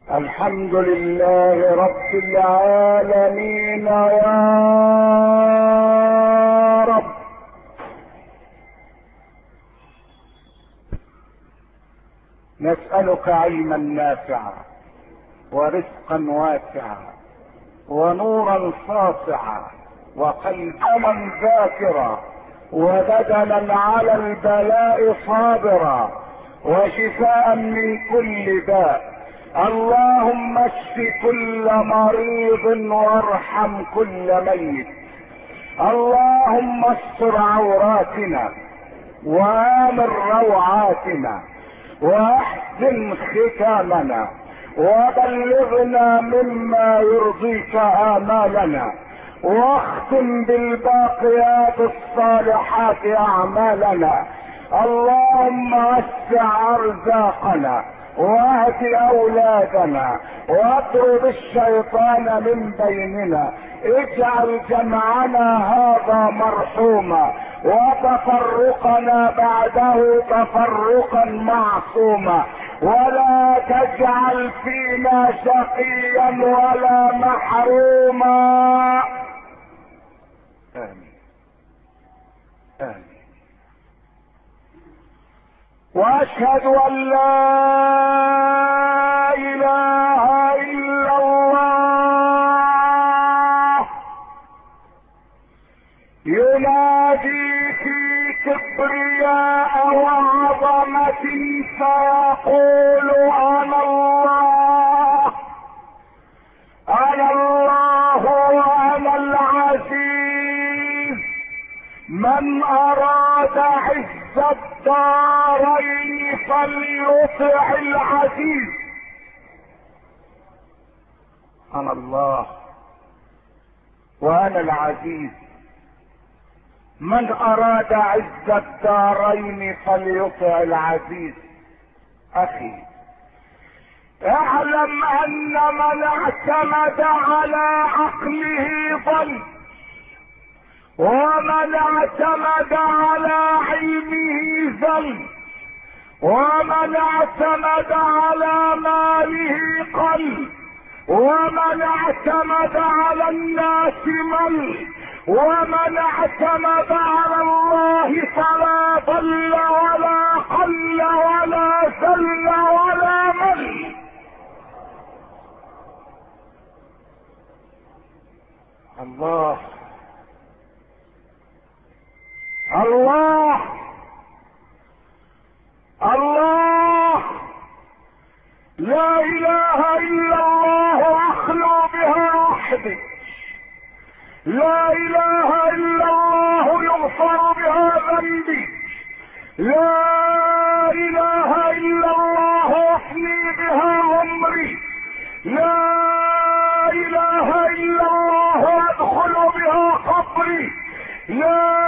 الحمد لله رب العالمين يا رب. نسألك علما نافعا ورزقا واسعا ونورا ساطعا وقلبا ذاكرا وبدنا على البلاء صابرا وشفاء من كل داء. اللهم اشف كل مريض وارحم كل ميت. اللهم استر عوراتنا وآمن روعاتنا واحسن ختامنا وبلغنا مما يرضيك آمالنا واختم بالباقيات الصالحات أعمالنا. اللهم وسع أرزاقنا واهد اولادنا واطرد الشيطان من بيننا. اجعل جمعنا هذا مرحوما وتفرقنا بعده تفرقا معصوما ولا تجعل فينا شقيا ولا محروما. آمين آمين. واشهد ان لا اله الا الله ينادي في كبرياء وعظمة فيقول انا الله انا الله وانا العزيز. من اراد عز الدارين فليطع العزيز. انا الله وانا العزيز. من اراد عز الدارين فليطع العزيز. اخي اعلم ان من اعتمد على عقله ضل ومن اعتمد على علمه ذل ومن اعتمد على ماله قل ومن اعتمد على الناس مل ومن اعتمد على الله فلا ضل ولا قل ولا ذل ولا مل. الله الله الله لا اله الا الله اخلو بها وحدي. لا اله الا الله يغفر بها ذنبي. لا اله الا الله احيي بها عمري. لا اله الا الله ادخل بها قبري. لا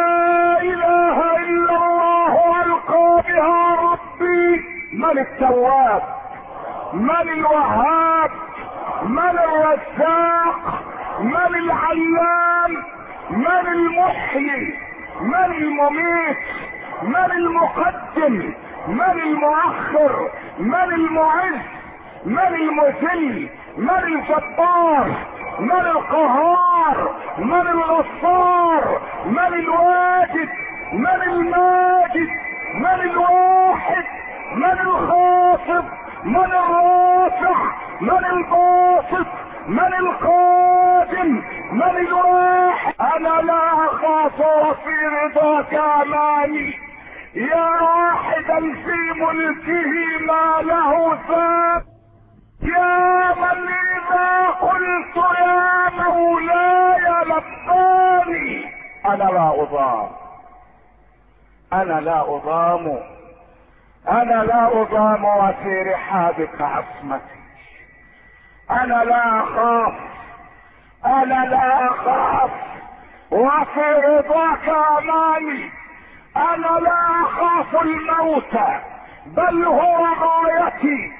اله الا الله القى بها ربي. من التواب؟ من الوهاب؟ من الرزاق؟ من العلام؟ من المحيي؟ من المميت؟ من المقدم؟ من المؤخر؟ من المعز؟ من المذل؟ من الجبار؟ من القهار؟ من الغفار؟ من الواجد؟ من الماجد؟ من الواحد؟ من الخافض؟ من الرافع؟ من الباسط؟ من القادم؟ من الواحد؟ انا لا اخاف وفي رضاك اماني يا واحدا في ملكه ما له ذات. يا من اذا قلت يا مولاي لباني. انا لا اضام. انا لا اضام. انا لا اضام وفي رحابك عصمتي. انا لا اخاف. انا لا اخاف وفي رضاك اماني. انا لا اخاف الموت بل هو غايتي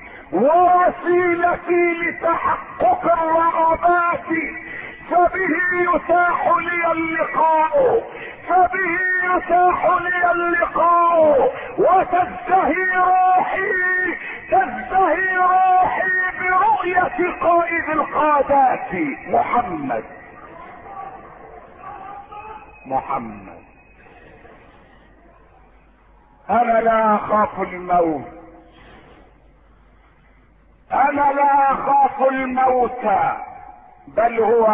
ووسيلتي لتحقق الرغبات. فبه يتاح لي اللقاء. فبه يتاح لي اللقاء وتزدهي روحي. تزدهي روحي برؤية قائد القادات محمد. انا لا اخاف الموت، انا لا اخاف الموت، بل هو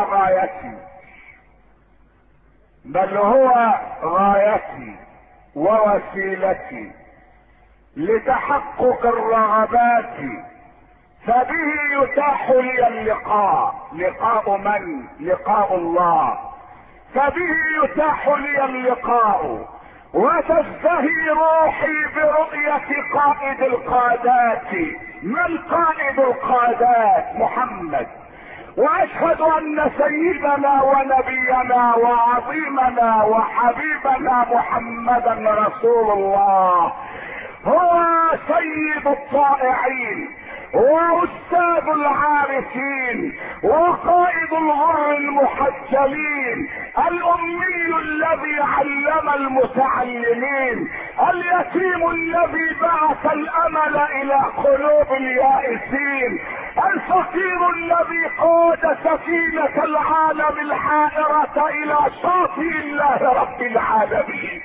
غايتي ووسيلتي لتحقق الرغبات، فبه يتاح لي اللقاء. لقاء من؟ لقاء الله. فبه يتاح لي اللقاء، وتزدهي روحي برؤية قائد القادات. من قائد القادات؟ محمد. واشهد ان سيدنا ونبينا وعظيمنا وحبيبنا محمدا رسول الله هو سيد الطائعين واستاذ العارفين وقائد الغر المحجلين، الامي الذي علم المتعلمين، اليتيم الذي بعث الامل الى قلوب اليائسين، الفقير الذي قاد سفينة العالم الحائرة الى شاطئ الله رب العالمين.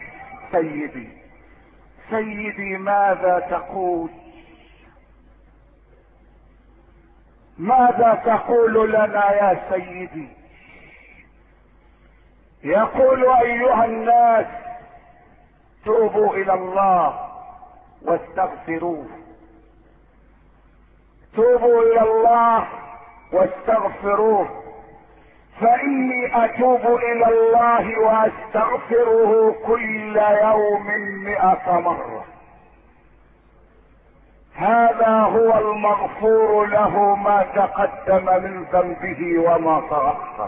سيدي ماذا تقول؟ ماذا تقول لنا يا سيدي؟ يقول ايها الناس توبوا الى الله واستغفروه، توبوا الى الله واستغفروه، فاني اتوب الى الله واستغفره كل يوم 100 مرة. هذا هو المغفور له ما تقدم من ذنبه وما تأخر.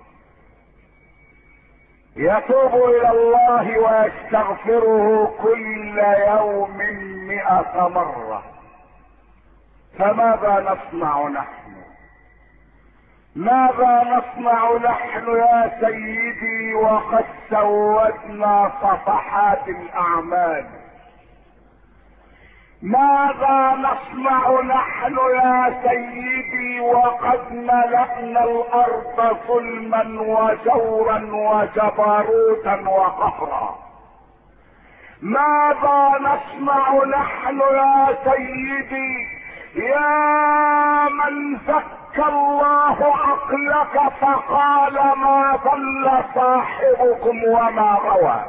يتوب الى الله ويستغفره كل يوم 100 مرة. فماذا نصنع نحن؟ ماذا نصنع نحن يا سيدي وقد سودنا صفحات الاعمال؟ ماذا نصنع نحن يا سيدي وقد ملأنا الارض ظلما وجورا وجبروتا وقهرا؟ ماذا نصنع نحن يا سيدي يا من زكى الله عقلك فقال ما ضل صاحبكم وما غوى،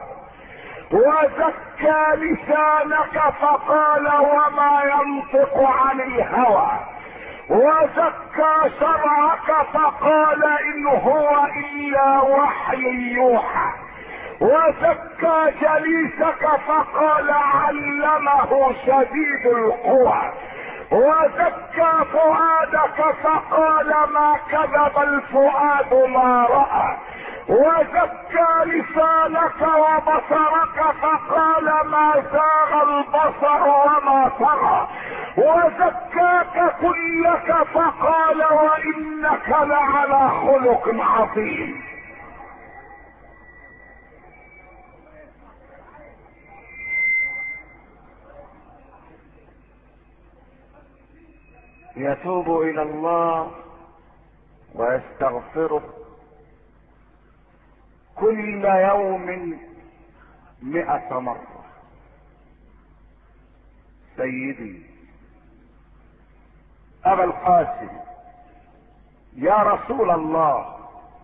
وزكى لسانك فقال وما ينطق عن الهوى، وزكى شرعك فقال ان هو الا وحي يوحى، وزكى جليسك فقال علمه شديد القوى، وزكى فؤادك فقال ما كذب الفؤاد ما رأى، وزكى لسانك وبصرك فقال ما زاغ البصر وما طغى، وزكاك كلك فقال وانك لعلى خلق عظيم. يتوب الى الله ويستغفره كل يوم 100 مرة. سيدي ابا القاسم يا رسول الله،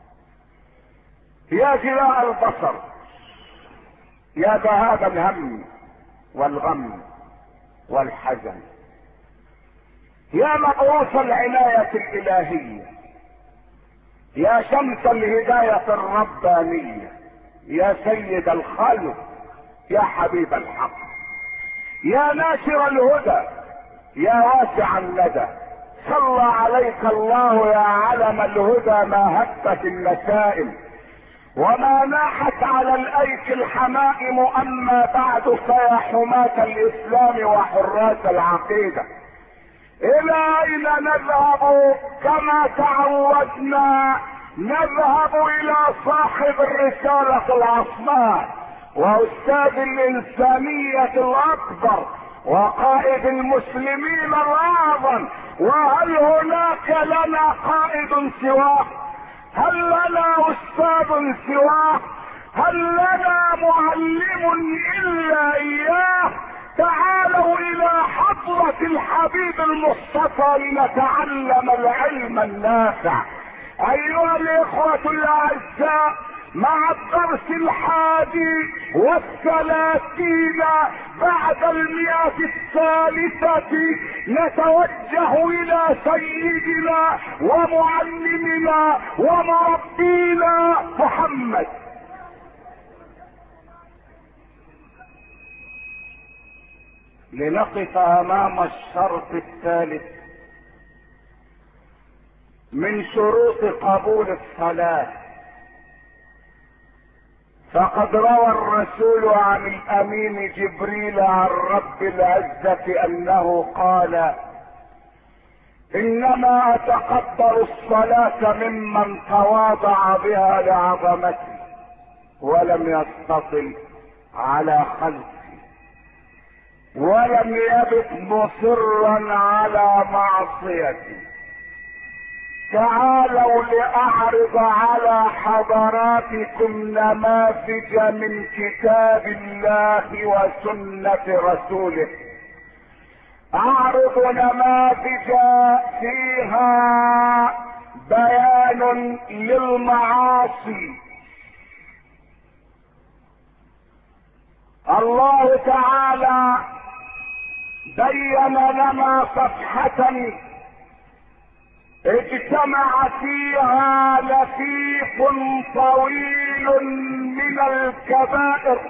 يا جلاء البصر، يا ذهاب الهم والغم والحزن، يا مبعوث العناية الالهية، يا شمس الهداية الربانية، يا سيد الخلق، يا حبيب الحق، يا ناشر الهدى، يا واسع الندى، صلى عليك الله يا علم الهدى ما هبت النسائم وما ناحت على الايك الحمائم. اما بعد فيا حماة الاسلام وحراس العقيدة، الى اين نذهب؟ كما تعودنا نذهب الى صاحب الرسالة العصماء واستاذ الانسانية الاكبر وقائد المسلمين الاعظم، وهل هناك لنا قائد سواه؟ هل لنا استاذ سواه؟ هل لنا معلم الا اياه؟ تعالوا الى حضرة الحبيب المصطفى لنتعلم العلم النافع. ايها الاخوة الاعزاء، مع الدرس 31 بعد 100 نتوجه الى سيدنا ومعلمنا ومربينا محمد. لنقف امام الشرط الثالث من شروط قبول الصلاة. فقد روى الرسول عن الامين جبريل عن رب العزة انه قال: انما اتقبل الصلاة ممن تواضع بها لعظمتي ولم يستطل على خلقي ولم يبت مصرا على معصيتي. تعالوا لأعرض على حضراتكم نماذج من كتاب الله وسنة رسوله. أعرض نماذج فيها بيان للمعاصي. الله تعالى بين لنا صفحة اجتمع فيها لفيف طويل من الكبائر.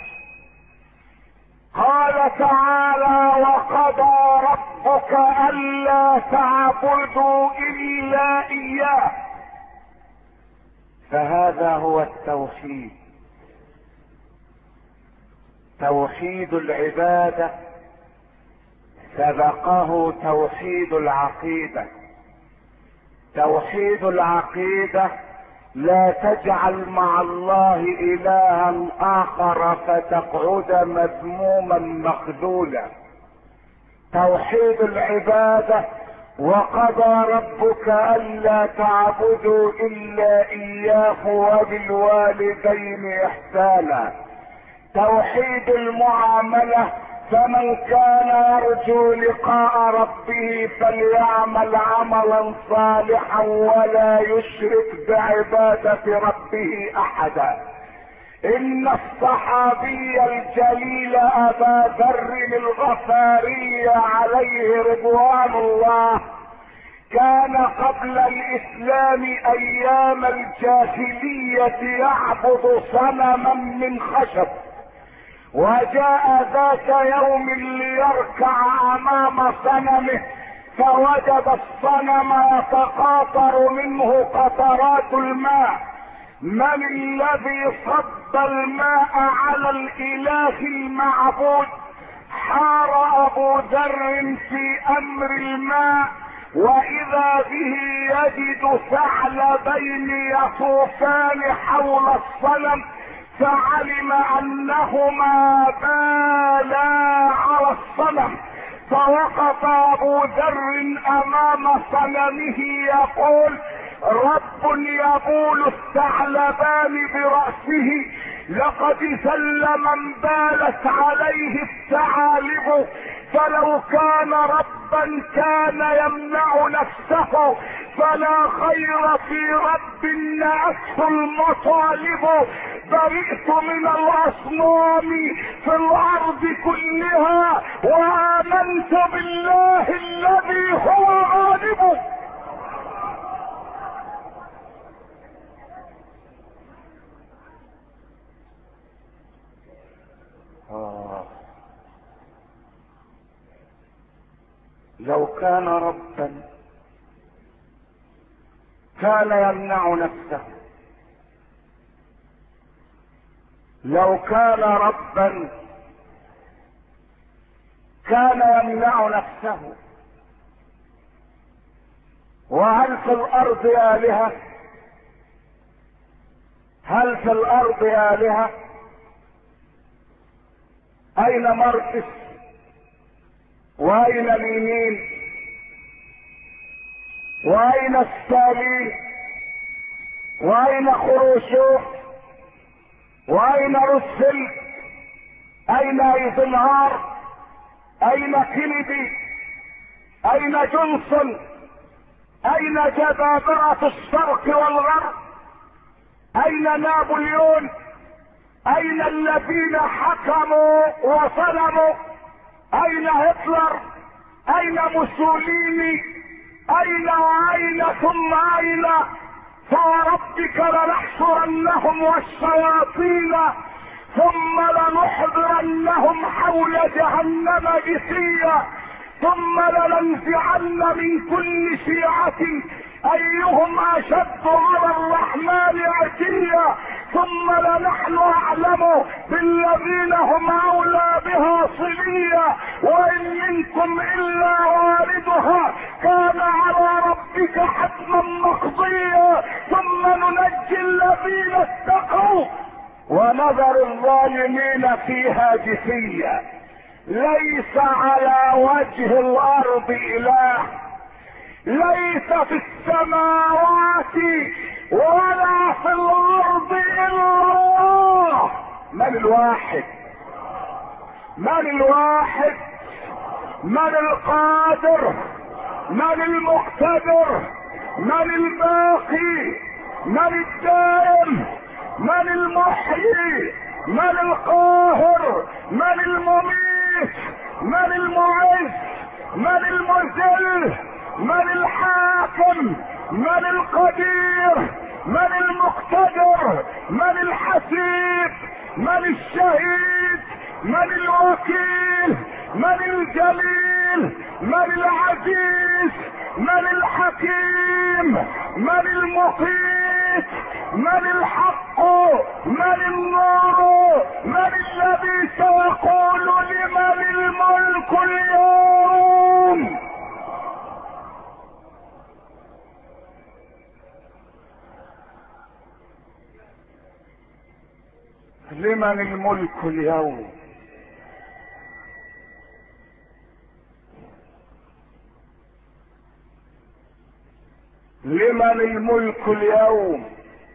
قال تعالى: وقضى ربك ألا تعبدوا إلا إياه. فهذا هو التوحيد، توحيد العبادة سبقه توحيد العقيدة. توحيد العقيدة: لا تجعل مع الله إلها آخر فتقعد مذموما مخذولا. توحيد العبادة: وقضى ربك ألا تعبدوا إلا إياه وبالوالدين إحسانا. توحيد المعاملة: فمن كان يرجو لقاء ربه فليعمل عملا صالحا ولا يشرك بعبادة ربه احدا. ان الصحابي الجليل ابا ذر الغفاري عليه رضوان الله كان قبل الاسلام ايام الجاهلية يعبد صنما من خشب، وجاء ذات يوم ليركع امام صنمه فوجد الصنم يتقاطر منه قطرات الماء. من الذي صب الماء على الاله المعبود؟ حار ابو ذر في امر الماء، واذا به يجد ثعلبين يطوفان حول الصنم، فعلم انهما بالا على الصنم. فوقف ابو ذر امام صنمه يقول: رب يبول الثعلبان برأسه، لقد ذل من بالت عليه الثعالب. فلو كان ربا كان يمنع نفسه، فلا خير في رب نأته المطالب. برئت من الاصنام في الارض كلها، وامنت بالله الذي هو غالب. لو كان ربا كان يمنع نفسه، لو كان ربا كان يمنع نفسه. وهل في الارض آلهة؟ هل في الارض آلهة؟ اين مرقس؟ واين اليمين؟ واين ستالين؟ واين خروشوف؟ واين روسفلت؟ اين ايزنهار؟ اين كينيدي؟ اين جونسون؟ اين جبابرة الشرق والغرب؟ اين نابليون؟ اين الذين حكموا وظلموا؟ اين هتلر؟ اين موسوليني؟ اين ثم اين؟ فوربك لنحشرنهم والشياطين ثم لنحضرنهم حول جهنم جثيا ثم لننزعن من كل شيعة ايهم اشد على الرحمن عتيا ثم لنحن اعلم بالذين هم اولى بها صليا وان منكم الا واردها كان على ربك حتما مقضيا ثم ننجي الذين اتقوا ونذر الظالمين فيها جثيا. ليس على وجه الارض اله، ليس في السماوات ولا في الارض الا الله. من الواحد؟ من الواحد؟ من القادر؟ من المقتدر؟ من الباقي؟ من الدائم؟ من المحيي؟ من القاهر؟ من المميت؟ من المعز؟ من المذل؟ من الحاكم؟ من القدير؟ من المقتدر؟ من الحسيب؟ من الشهيد؟ من الوكيل؟ من الجليل؟ من العزيز؟ من الحكيم؟ من المقيت؟ من الحق؟ من النور؟ من الذي سيقول لمن الملك اليوم؟ لمن الملك اليوم؟ لمن الملك اليوم؟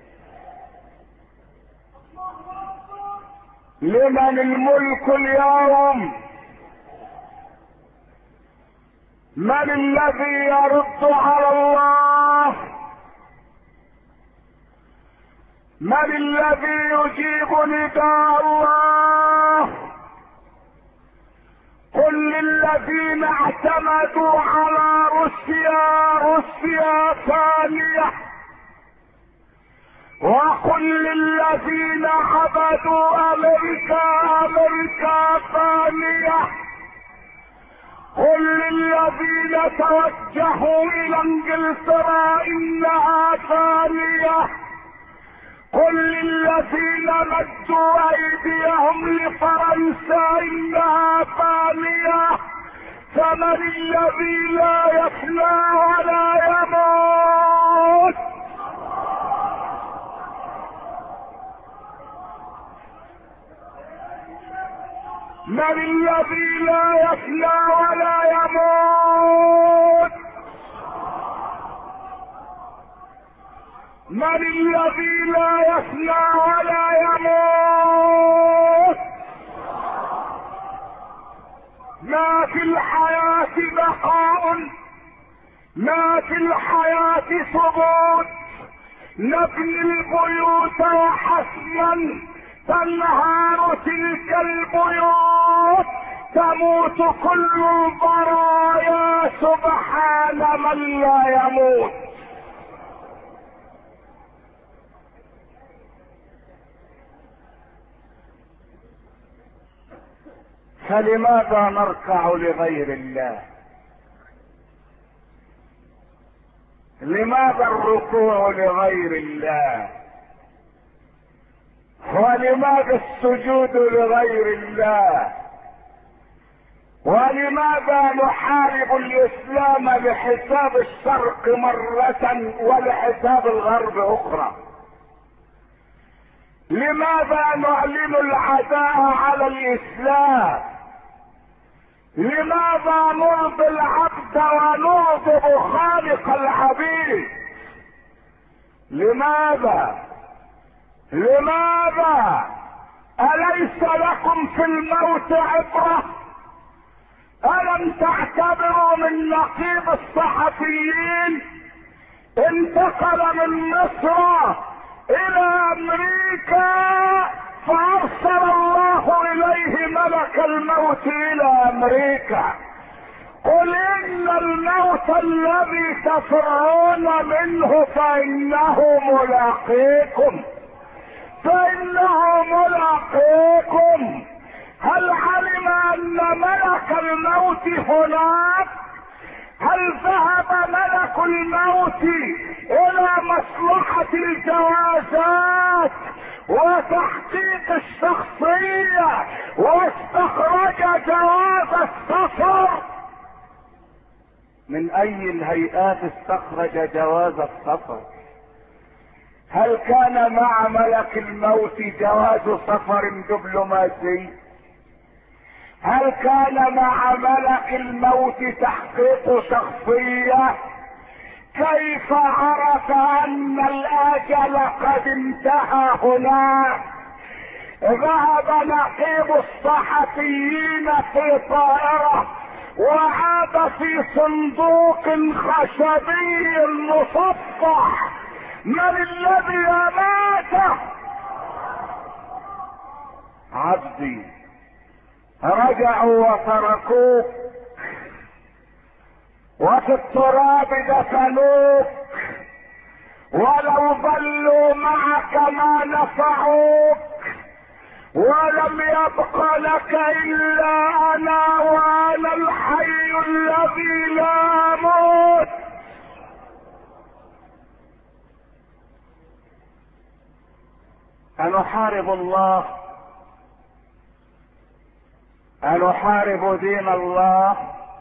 لمن الملك اليوم؟ من الذي يرد على الله؟ من الذي يجيب نداء الله؟ قل للذين اعتمدوا على روسيا ثانية، وقل للذين عبدوا امريكا ثانية، قل للذين توجهوا الى انجلترا انها ثانية، قل للذين مدوا ايديهم لفرنسا انها ثانية. فمن الذي لا يفنى ولا يموت؟ من الذي لا يفنى ولا يموت؟ من الذي لا يفنى ولا يموت؟ ما في الحياة بقاء، ما في الحياة ثبوت. نبني البيوت وحسما تنهار تلك البيوت، تموت كل البرايا سبحان من لا يموت. فلماذا نركع لغير الله؟ لماذا الركوع لغير الله؟ ولماذا السجود لغير الله؟ ولماذا نحارب الاسلام لحساب الشرق مرة ولحساب الغرب اخرى؟ لماذا نعلن العداء على الاسلام لماذا نرضي العبد ونغضب خالق العبيد؟ لماذا؟ أليس لكم في الموت عبرة؟ ألم تعتبروا من نقيب الصحفيين انتقل من مصر الى امريكا فارسل الله اليه ملك الموت الى امريكا؟ قل ان الموت الذي تفرون منه فانه ملاقيكم. هل علم ان ملك الموت هناك؟ هل ذهب ملك الموت الى مصلحة الجوازات وتحقيق الشخصية واستخرج جواز السفر؟ من اي الهيئات استخرج جواز السفر؟ هل كان مع ملك الموت جواز سفر دبلوماسي؟ هل كان مع ملك الموت تحقيق شخصية؟ كيف عرف ان الاجل قد انتهى هناك؟ ذهب نقيب الصحفيين في طائرة وعاد في صندوق خشبي مصفح. من الذي اماته؟ عبدي. رجعوا وتركوك وفي التراب دفنوك، ولو ظلوا معك ما نفعوك، ولم يبق لك الا انا وانا الحي الذي لا اموت. أنحارب الله؟ أنحارب دين الله؟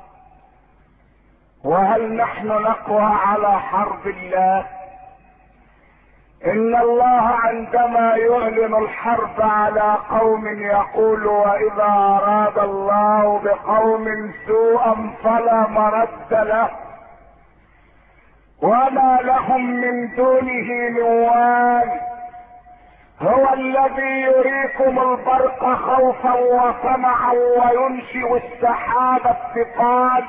وهل نحن نقوى على حرب الله؟ إن الله عندما يعلن الحرب على قوم يقول واذا اراد الله بقوم سوءا فلا مرد له وما لهم من دونه من وال. هو الذي يريكم البرق خوفا وطمعا وينشئ السحاب الثقال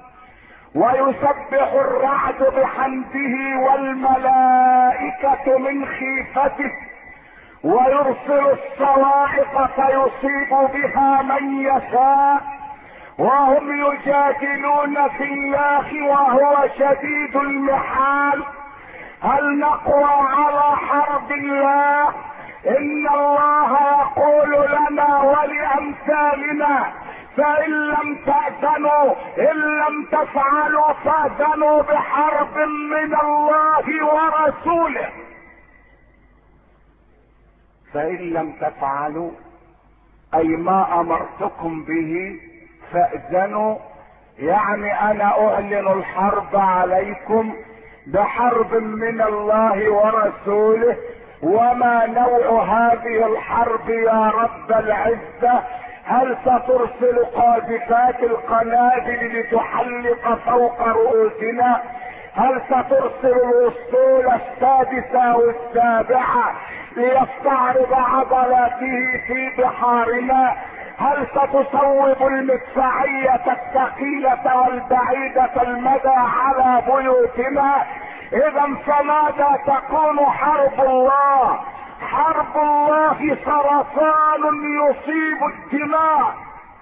ويسبح الرعد بحمده والملائكة من خيفته ويرسل الصواعق فيصيب بها من يشاء وهم يجادلون في الله وهو شديد المحال. هل نقوى على حرب الله؟ ان الله يقول لنا ولامثالنا فان لم تأذنوا ان لم تفعلوا فأذنوا بحرب من الله ورسوله. فان لم تفعلوا اي ما امرتكم به فأذنوا، يعني انا اعلن الحرب عليكم بحرب من الله ورسوله. وما نوع هذه الحرب يا رب العزة؟ هل سترسل قاذفات القنابل لتحلق فوق رؤوسنا؟ هل سترسل الاسطول السادسة والسابعة ليستعرض عضلاته في بحارنا؟ هل ستصوب المدفعية الثقيلة والبعيدة المدى على بيوتنا؟ اذا فماذا تكون حرب الله؟ حرب الله سرطان يصيب الدماء.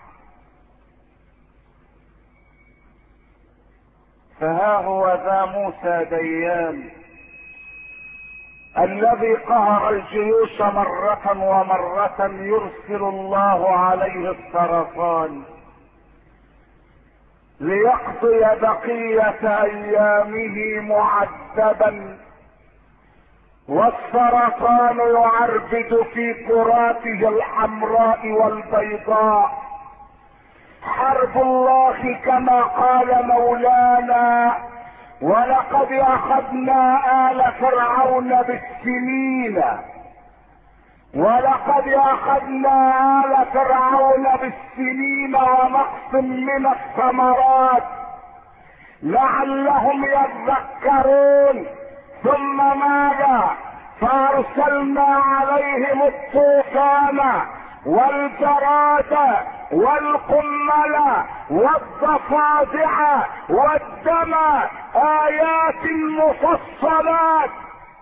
فها هو ذا موسى ديان الذي قهر الجيوش مرة ومرة يرسل الله عليه السرطان ليقضي بقية ايامه معذبا، والسرطان يعربد في كراته الحمراء والبيضاء. حرب الله كما قال مولانا ولقد اخذنا آل فرعون بالسنين ولقد اخذنا آل فرعون بالسنين ونقص من الثمرات لعلهم يذكرون. ثم ماذا؟ فارسلنا عليهم الطوفان والجراد والقمل والضفادع والدم آيات مفصلات.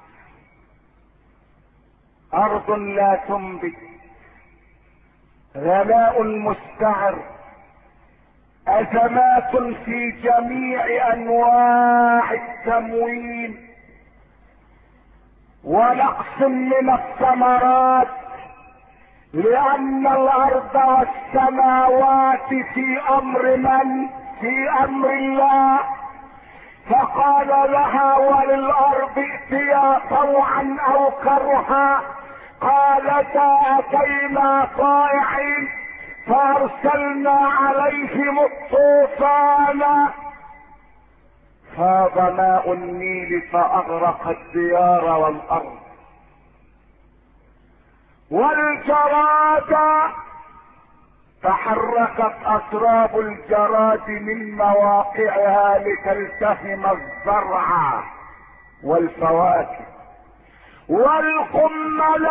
أرض لا تنبت، غلاء مستعر، أزمات في جميع أنواع التموين، ونقص من الثمرات، لأن الأرض والسماوات في أمر من؟ في أمر الله. فقال لها وللأرض ائتيا طوعا أو كرها، قالتا أتينا طائعين فأرسلنا عليهم الطوفان فاض ماء النيل فأغرق الديار والأرض. والجراد تحركت أسراب الجراد من مواقعها لتلتهم الزرع والفواكه. والقمل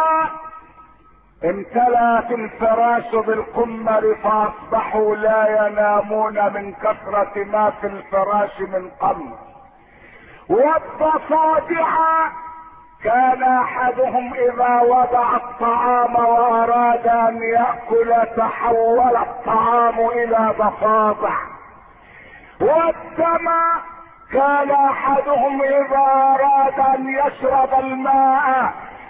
امتلأت الفراش بالقمل فأصبحوا لا ينامون من كثرة ما في الفراش من قمل. والضفادع كان احدهم اذا وضع الطعام واراد ان يأكل تحول الطعام الى ضفادع. والدم كان احدهم اذا اراد ان يشرب الماء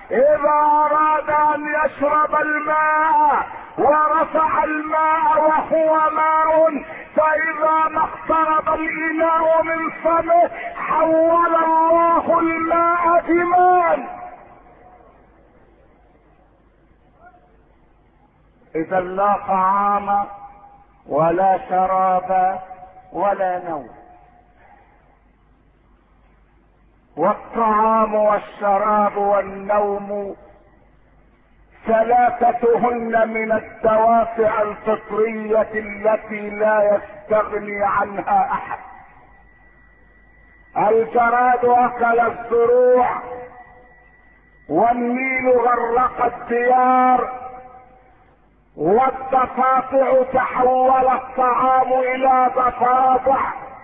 ورفع الماء وهو ماء فاذا ما اقترب الاناء من فمه حول الله الماء دماء. اذا لا طعام ولا شراب ولا نوم. والطعام والشراب والنوم ثلاثتهن من الدوافع الفطرية التي لا يستغني عنها احد. الجراد اكل الزروع، والنيل غرق الديار، والضفادع تحول الطعام الى ضفادع،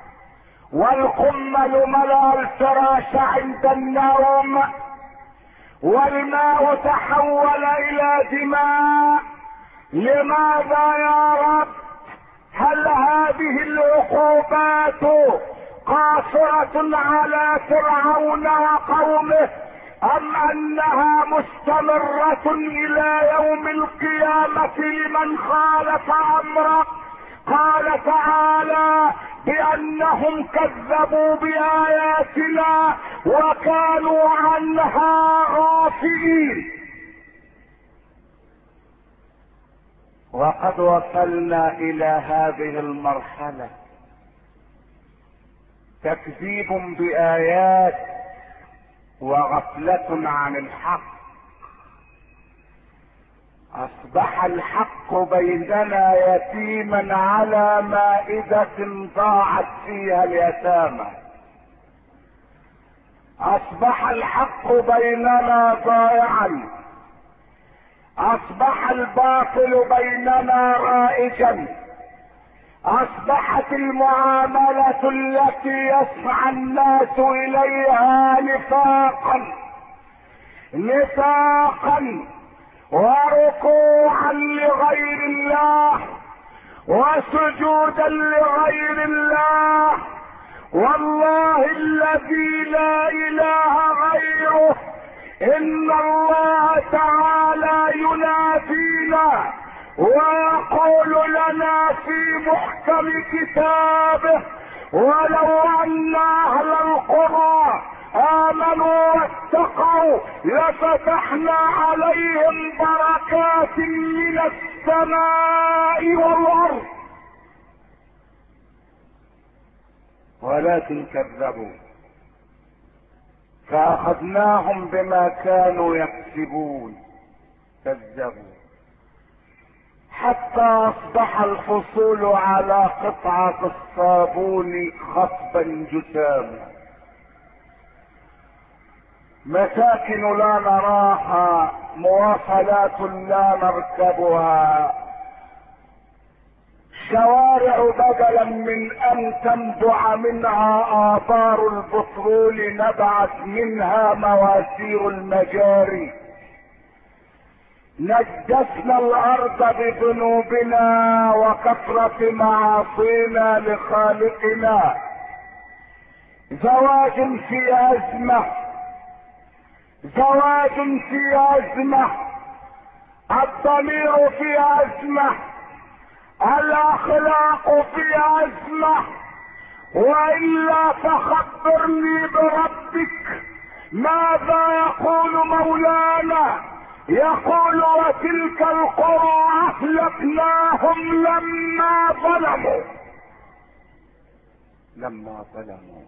والقمل ملأ الفراش عند النوم، والماء تحول الى دماء. لماذا يا رب؟ هل هذه العقوبات قاصرة على فرعون وقومه ام انها مستمرة الى يوم القيامة لمن خالف امره؟ قال تعالى بانهم كذبوا باياتنا وكانوا عنها غافلين. وقد وصلنا الى هذه المرحلة، تكذيب بايات وغفلة عن الحق. اصبح الحق بيننا يتيما على مائدة ضاعت فيها اليتامى. اصبح الحق بيننا ضائعا. اصبح الباطل بيننا رائجا. اصبحت المعاملة التي يسعى الناس اليها نفاقا وركوعا لغير الله وسجودا لغير الله. والله الذي لا اله غيره ان الله تعالى ينادينا ويقول لنا في محكم كتابه ولو ان اهل القرى امنوا واتقوا لفتحنا عليهم بركات من السماء والارض ولكن كذبوا فاخذناهم بما كانوا يكسبون. كذبوا حتى اصبح الحصول على قطعة الصابون خصبا جساما. مساكن لا نراها، مواصلات لا نركبها، شوارع بدلا من ان تنبع منها آبار البترول نبعت منها مواسير المجاري. نجسنا الارض بذنوبنا وكثرة معاصينا لخالقنا. زواج في ازمة، زواج في ازمة، الضمير في ازمة، الاخلاق في ازمة. والا فخبرني بربك ماذا يقول مولانا؟ يقول وتلك القرى اهلكناهم لما ظلموا.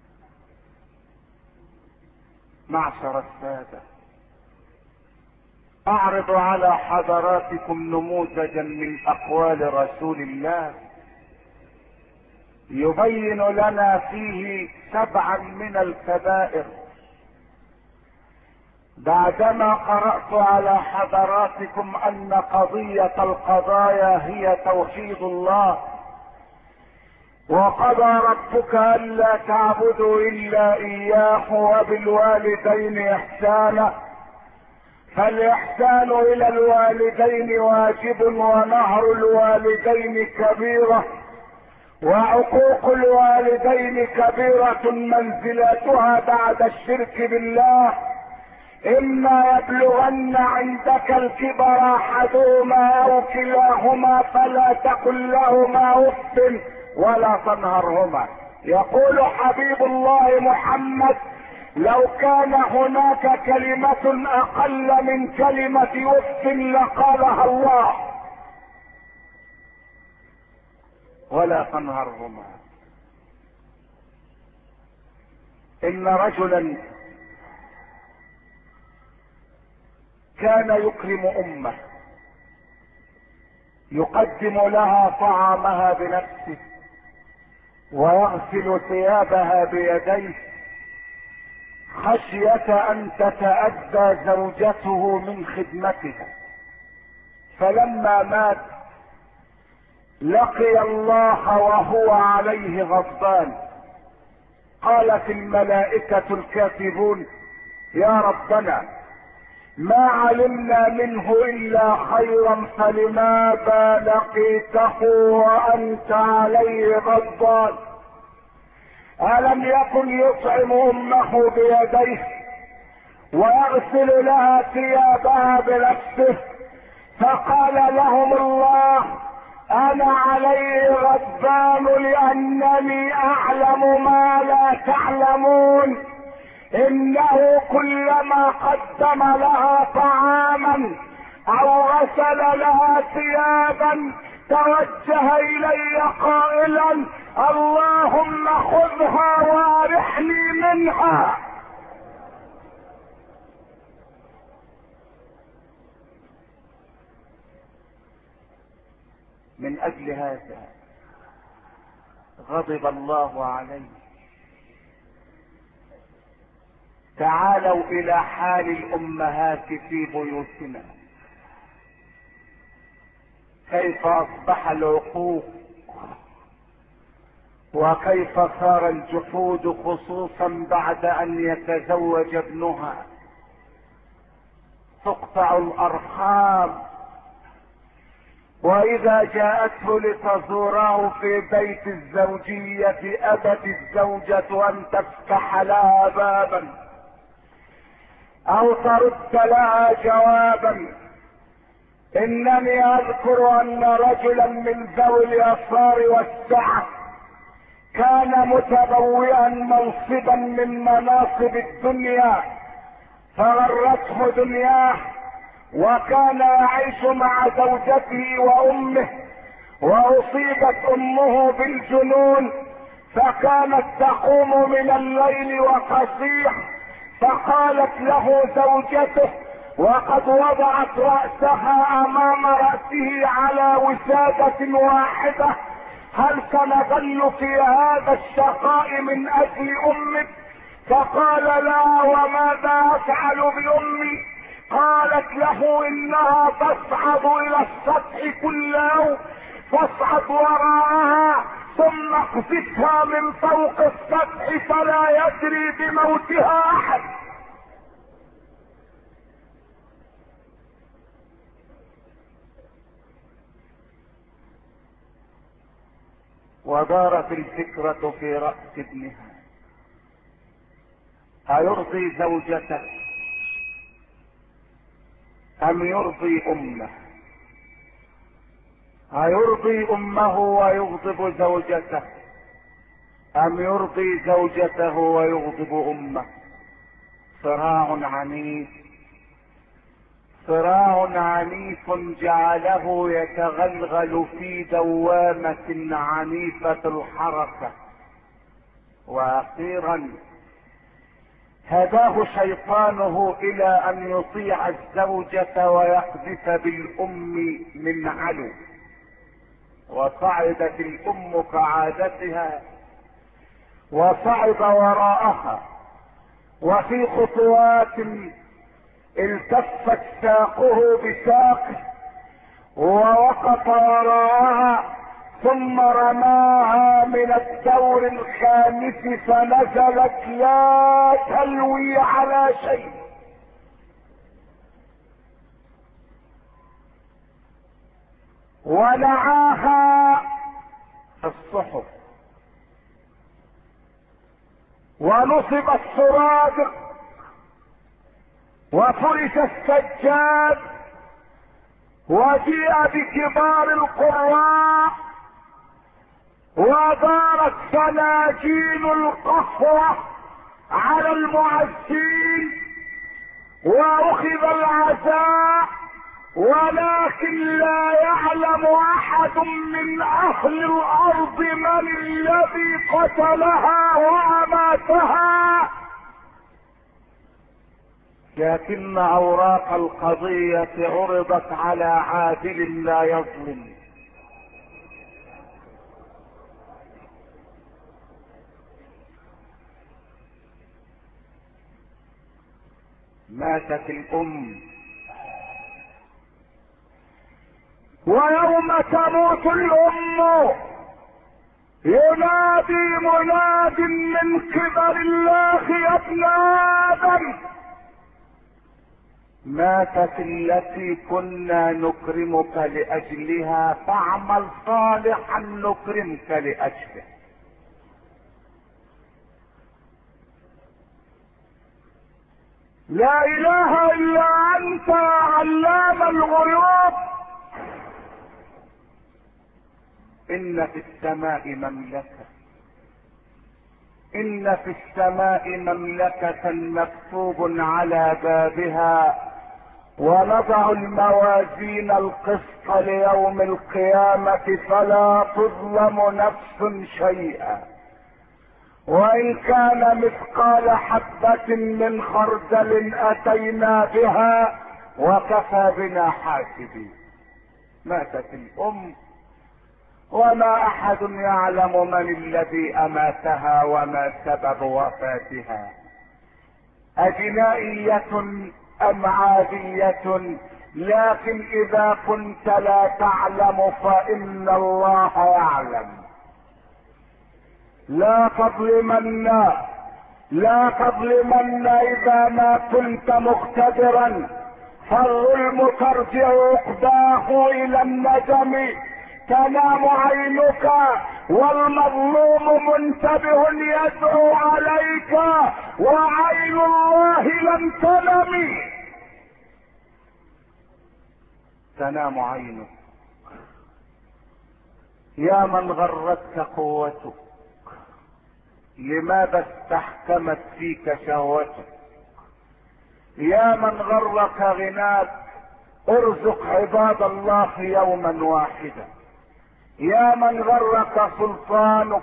معشر السادة، اعرض على حضراتكم نموذجا من اقوال رسول الله يبين لنا فيه 7 من الكبائر. بعدما قرأت على حضراتكم ان قضية القضايا هي توحيد الله، وقضى ربك الا تعبدوا الا اياه وبالوالدين احسانا، فالاحسان الى الوالدين واجب ونهر الوالدين كبيرة، وعقوق الوالدين كبيرة منزلتها بعد الشرك بالله. اما يبلغن عندك الكبر احدهما او كلاهما فلا تقل لهما اف ولا تنهرهما. يقول حبيب الله محمد: لو كان هناك كلمة اقل من كلمة اف لقالها الله. ولا تنهرهما. ان رجلا كان يكرم امه، يقدم لها طعامها بنفسه ويغسل ثيابها بيديه خشية ان تتأذى زوجته من خدمته. فلما مات لقي الله وهو عليه غضبان. قالت الملائكة الكاتبون: يا ربنا ما علمنا منه الا خيرا، فلماذا لقيته وانت عليه غضبان؟ الم يكن يطعم امه بيديه ويغسل لها ثيابها بنفسه؟ فقال لهم الله: انا عليه غضبان لانني اعلم ما لا تعلمون. انه كلما قدم لها طعاما او غسل لها ثيابا توجه الي قائلا: اللهم خذها وارحني منها. من اجل هذا غضب الله عليه. تعالوا الى حال الامهات في بيوتنا، كيف اصبح العقوق وكيف صار الجحود، خصوصا بعد ان يتزوج ابنها. تقطع الارحام، واذا جاءته لتزوره في بيت الزوجية ابت الزوجة ان تفتح لها بابا او ترد لها جوابا. انني اذكر ان رجلا من ذوي اليسار والسعة كان متبوئا منصبا من مناصب الدنيا فغرته دنياه، وكان يعيش مع زوجته وامه، واصيبت امه بالجنون فكانت تقوم من الليل وتصيح. فقالت له زوجته: وقد وضعت رأسها امام رأسه على وسادة واحدة. هل سنظل في هذا الشقاء من اجل امك؟ فقال لا، وماذا افعل بامي؟ قالت له انها تصعد الى السطح كل يوم، فاصعد وراءها ثم اقذفها من فوق السطح فلا يدري بموتها احد. ودارت الفكرة في رأس ابنها، أيرضي زوجته أم يرضي أمه؟ أيرضي أمه ويغضب زوجته أم يرضي زوجته ويغضب أمه؟ صراع عنيف، صراع عنيف جعله يتغلغل في دوامة عنيفة الحركة. واخيرا هداه شيطانه الى ان يطيع الزوجة ويقذف بالام من علو. وصعدت الام كعادتها وصعد وراءها، وفي خطوات التفت ساقه بساقه ووقف وراءها، ثم رماها من الدور الخامس فنزلت لا تلوي على شيء. ونعاها الصحف ونصب السرادق وفرش السجاد وجيء بكبار القراء ودارت سناجين القهوة على المعزين واخذ العزاء، ولكن لا يعلم احد من اهل الارض من الذي قتلها واماتها، لكن اوراق القضية عرضت على عادل لا يظلم. ماتت الام، ويوم تموت الام ينادي مناد من قبل الله يا ابن ادم، ماتت التي كنا نكرمك لاجلها فاعمل صالحا نكرمك لاجله. لا اله الا انت علام الغيوب. ان في السماء مملكة، ان في السماء مملكة مكتوب على بابها ونضع الموازين القسط ليوم القيامة فلا تظلم نفس شيئا، وان كان مثقال حبة من خردل اتينا بها وكفى بنا حاسبين. ماتت الام وما احد يعلم من الذي اماتها وما سبب وفاتها، اجنائية ام عادية، لكن اذا كنت لا تعلم فان الله يعلم. لا تظلمن اذا ما كنت مقتدرا، فالظلم ترجع عقباه الى الندم. تنام عينك والمظلوم منتبه يدعو عليك وعين الله لم تنم. تنام عينك يا من غرتك قوتك، لماذا استحكمت فيك شهوتك؟ يا من غرك غناك، ارزق عباد الله يوما واحدا. يا من غرك سلطانك،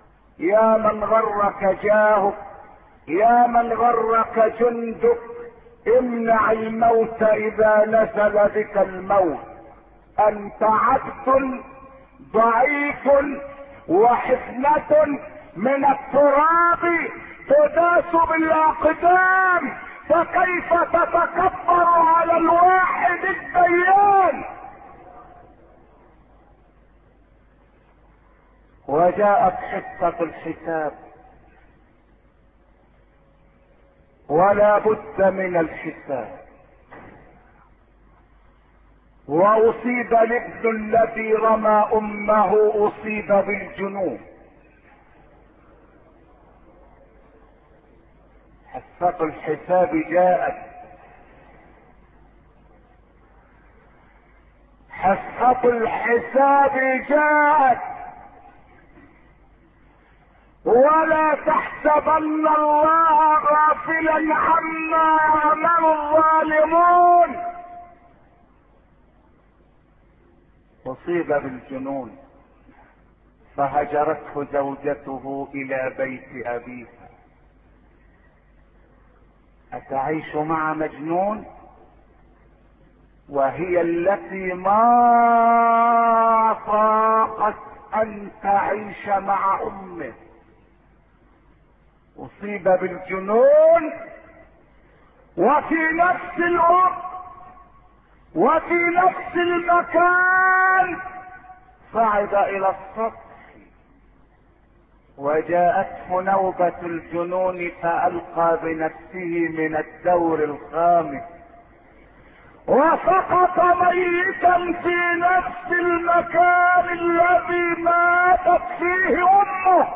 يا من غرك جاهك، يا من غرك جندك، امنع الموت اذا نزل بك الموت. انت عبد ضعيف وحفنة من التراب تداس بالاقدام، فكيف تتكبر على الواحد الديان؟ وجاءت حصة الحساب، ولا بد من الحساب. واصيب الابن الذي رمى امه، اصيب بالجنون. حصة الحساب جاءت، حصة الحساب جاءت. ولا تحسبن الله غافلا عما يعمل الظالمون. اصيب بالجنون فهجرته زوجته الى بيت ابيه. اتعيش مع مجنون وهي التي ما طاقت ان تعيش مع امه؟ اصيب بالجنون وفي نفس الوقت وفي نفس المكان صعد الى السطح، وجاءته نوبة الجنون فألقى بنفسه من الدور الخامس، وسقط ميتا في نفس المكان الذي ماتت فيه امه.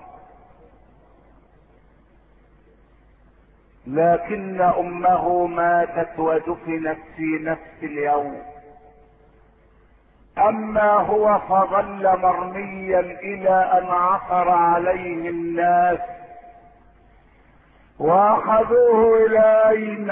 لكن امه ماتت ودفنت في نفس اليوم. اما هو فظل مرميا الى ان عثر عليه الناس واخذوه الى اين؟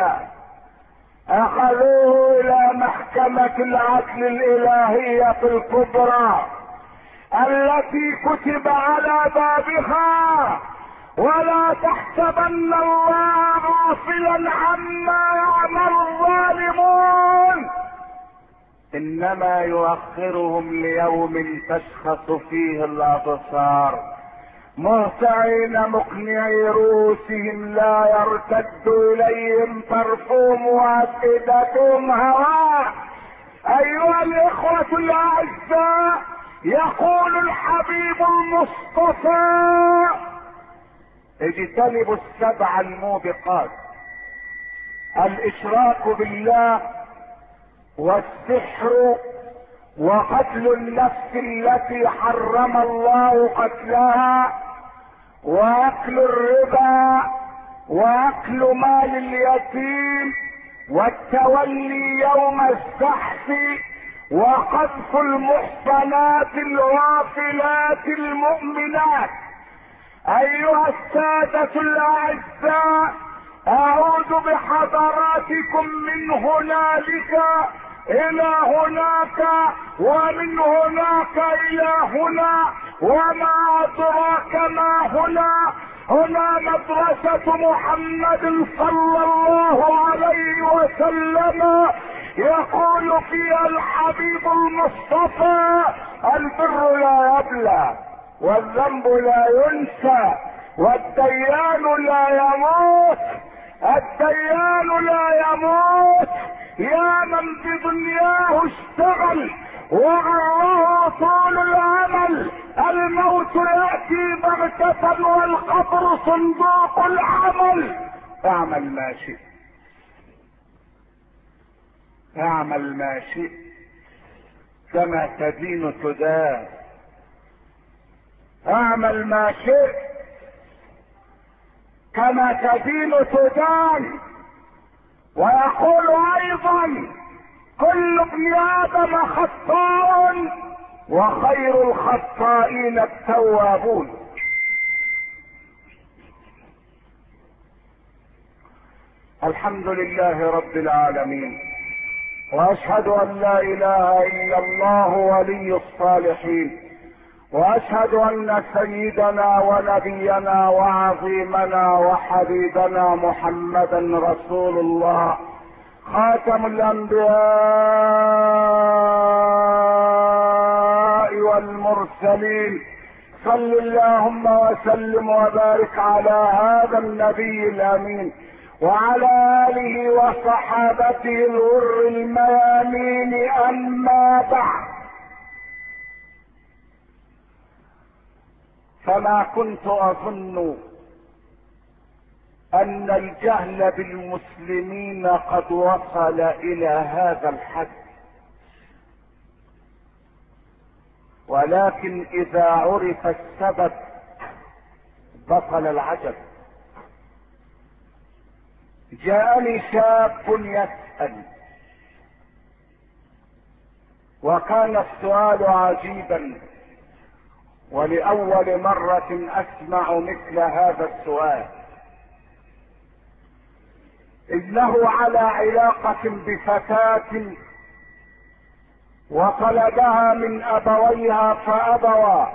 اخذوه الى محكمة العدل الالهية الكبرى التي كتب على بابها: ولا تحسبن الله غافلا عما يعمل الظالمون، انما يؤخرهم ليوم تشخص فيه الابصار، مهطعين مقنعي رؤوسهم لا يرتد اليهم طرفهم وافئدتهم هواء. ايها الاخوة الاعزاء، يقول الحبيب المصطفى: اجتنبوا السبع الموبقات: الاشراك بالله، والسحر، وقتل النفس التي حرم الله قتلها، واكل الربا، واكل مال اليتيم، والتولي يوم الزحف، وقذف المحصنات الغافلات المؤمنات. ايها السادة الاعزاء، اعود بحضراتكم من هنالك الى هناك، ومن هناك الى هنا، وما ادراك ما هنا. هنا مدرسة محمد صلى الله عليه وسلم، يقول فيها الحبيب المصطفى: البر لا يبلى، والذنب لا ينسى، والديان لا يموت. الديان لا يموت. يا من بدنياه اشتغل وغره طول العمل، الموت يأتي بغتة والقبر صندوق العمل. اعمل ما شئت، اعمل ما شئت، كما تدين تدان. اعمل ما شئت، كما تدين تدان. ويقول ايضا: كل ابن ادم خطاء وخير الخطائين التوابون. الحمد لله رب العالمين، واشهد ان لا اله الا الله ولي الصالحين، واشهد ان سيدنا ونبينا وعظيمنا وحبيبنا محمدا رسول الله خاتم الانبياء والمرسلين. صل اللهم وسلم وبارك على هذا النبي الامين وعلى اله وصحابته الغر الميامين. اما بعد، فما كنت اظن ان الجهل بالمسلمين قد وصل الى هذا الحد، ولكن اذا عرف السبب بطل العجب. جاءني شاب يسأل، وكان السؤال عجيبا، ولأول مرة أسمع مثل هذا السؤال. إنه على علاقة بفتاة وطلبها من أبويها فأبوا،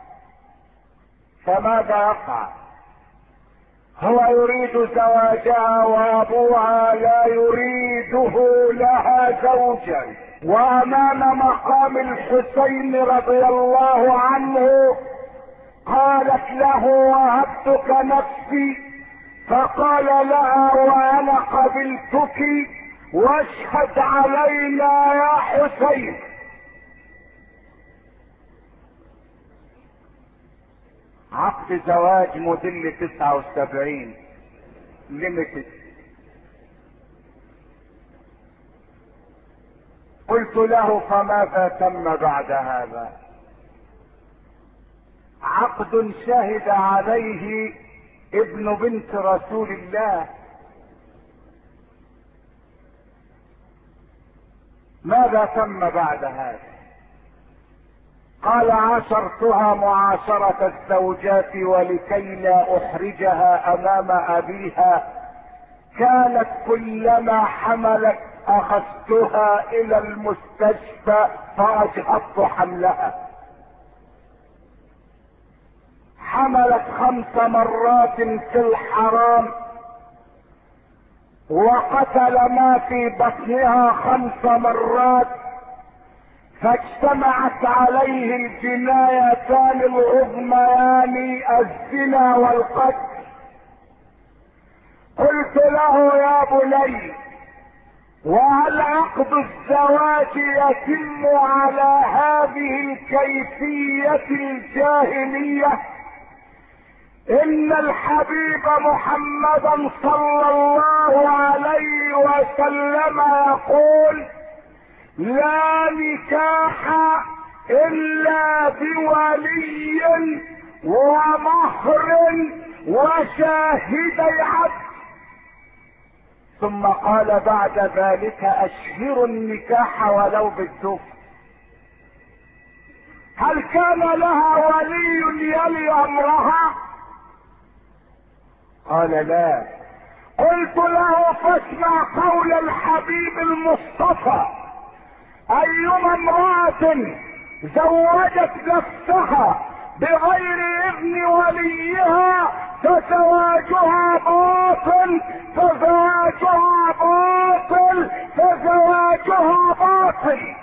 فماذا يقع؟ هو يريد زواجها وأبوها لا يريده لها زوجا، وأمام مقام الحسين رضي الله عنه قالت له وهبتك نفسي، فقال لها وأنا قبلتك واشهد علينا يا حسين. عقد زواج موديل 79 ليميتد. قلت له فماذا تم بعد هذا؟ عقد شهد عليه ابن بنت رسول الله، ماذا تم بعد هذا؟ قال عاشرتها معاشرة الزوجات ولكي لا احرجها امام ابيها، كانت كلما حملت اخذتها الى المستشفى فاجهضت حملها. حملت 5 مرات في الحرام، وقتل ما في بطنها 5 مرات، فاجتمعت عليه الجنايتان العظميان الزنا والقتل. قلت له يا بني، وهل عقد الزواج يتم على هذه الكيفية الجاهلية؟ ان الحبيب محمدا صلى الله عليه وسلم يقول لا نكاح الا بولي ومهر وشاهدي عدل، ثم قال بعد ذلك اشهروا النكاح ولو بالدف. هل كان لها ولي يلي امرها؟ قال لا. قلت له فاسمع قول الحبيب المصطفى، ايما امرأة زوجت نفسها بغير اذن وليها فزواجها باطل، فزواجها باطل، فزواجها باطل.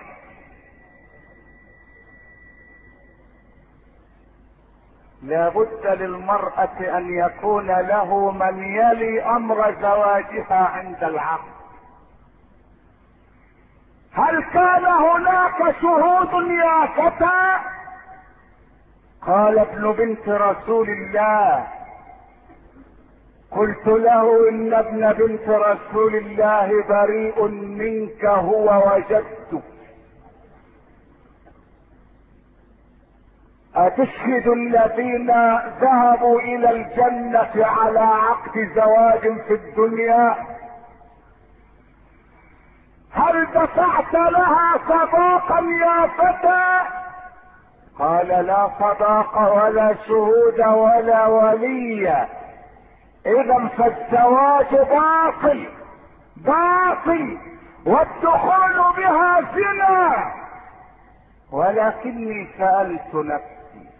لا بد للمرأة ان يكون له من يلي امر زواجها عند العقد. هل كان هناك شهود يا فتى؟ قال ابن بنت رسول الله. قلت له ان ابن بنت رسول الله بريء منك هو وجدته. أتشهد الذين ذهبوا إلى الجنة على عقد زواج في الدنيا؟ هل دفعت لها صداقا يا فتى؟ قال لا صداق ولا شهود ولا ولي. إذا فالزواج باطل باطل والدخول بها زنا. ولكني سألت نفسي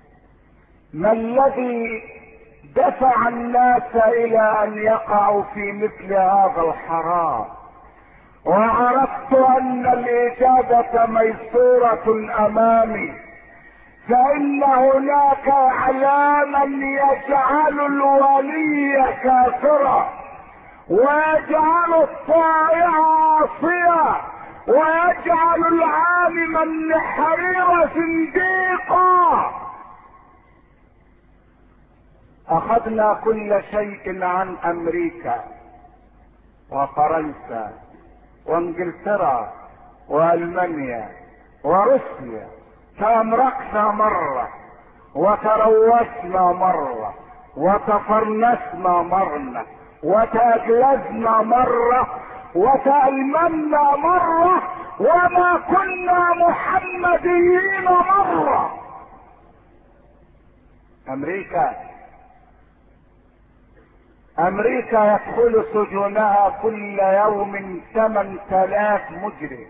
ما الذي دفع الناس الى ان يقعوا في مثل هذا الحرام؟ وعرفت ان الاجابة ميسورة امامي، فان هناك اعلاما يجعل الولي كافرا، ويجعل الطائع عاصيا، ويجعل العالم النحرير زنديقا. اخذنا كل شيء عن امريكا وفرنسا وانجلترا والمانيا وروسيا، تامرقنا مرة وتروسنا مرة وتفرنسنا مرة وتأجلزنا مرة وتألمنا مرة، وما كنا محمديين مرة. امريكا يدخل سجونها كل يوم 8000 مجرم.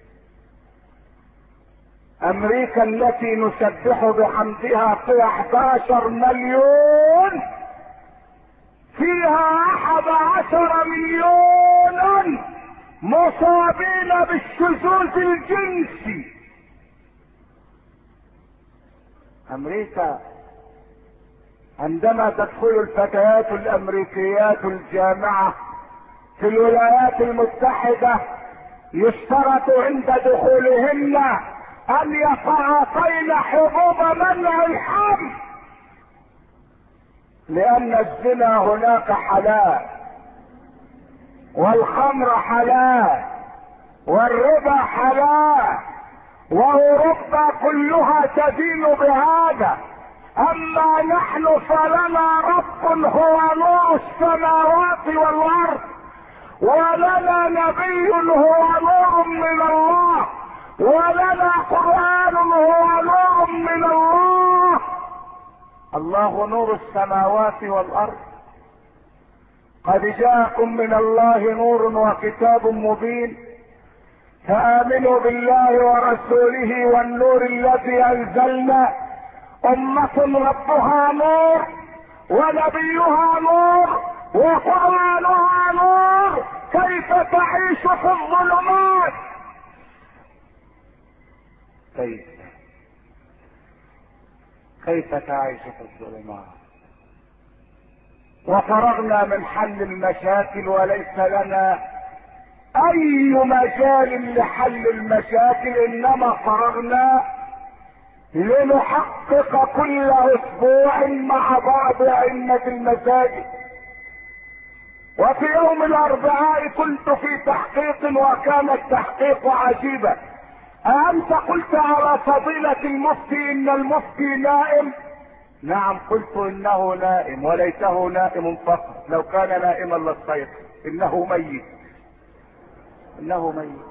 امريكا التي نسبح بحمدها في 11 مليون، فيها 11 مليون مصابين بالشذوذ الجنسي. امريكا عندما تدخل الفتيات الامريكيات الجامعة في الولايات المتحدة، يشترط عند دخولهن ان يتعاطين حبوب منع الحمل، لان الزنا هناك حلال، والخمر حلال، والربا حلال، واوروبا كلها تدين بهذا. اما نحن فلنا رب هو نور السماوات والارض، ولنا نبي هو نور من الله، ولنا قرآن هو نور من الله. الله نور السماوات والارض. قد جاءكم من الله نور وكتاب مبين، فآمنوا بالله ورسوله والنور الذي انزلنا. امة ربها نور، ونبيها نور، وقرآنها نور، كيف تعيش في الظلمات؟ كيف تعيش في الظلمات؟ وفرغنا من حل المشاكل، وليس لنا اي مجال لحل المشاكل، انما فرغنا لنحقق كل اسبوع مع بعض ائمة المساجد. وفي يوم الاربعاء كنت في تحقيق، وكان التحقيق عجيبا. أأنت قلت على فضيلة المفتي إن المفتي نائم؟ نعم، قلت إنه نائم، وليته نائم فقط، لو كان نائما لاستيقظ. إنه ميت، إنه ميت،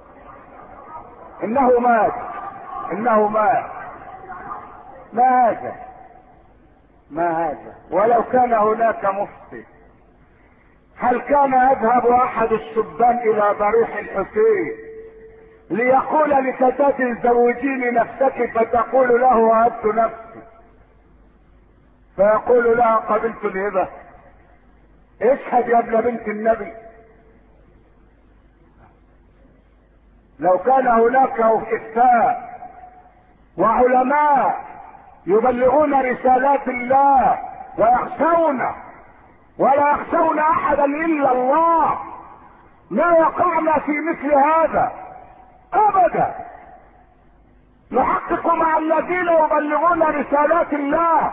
إنه مات، إنه مات. ما هذا، ما هذا؟ ولو كان هناك مفتي، هل كان يذهب أحد الشبان إلى ضريح الحسين ليقول لفتاة زوجيني نفسك، فتقول له وهبت نفسي، فيقول لها قبلت الهبة؟ اشهد يا ابن بنت النبي. لو كان هناك افتاء وعلماء يبلغون رسالات الله ويخشون ولا يخشون احدا الا الله، ما وقعنا في مثل هذا ابدا. نحقق مع الذين يبلغون رسالات الله،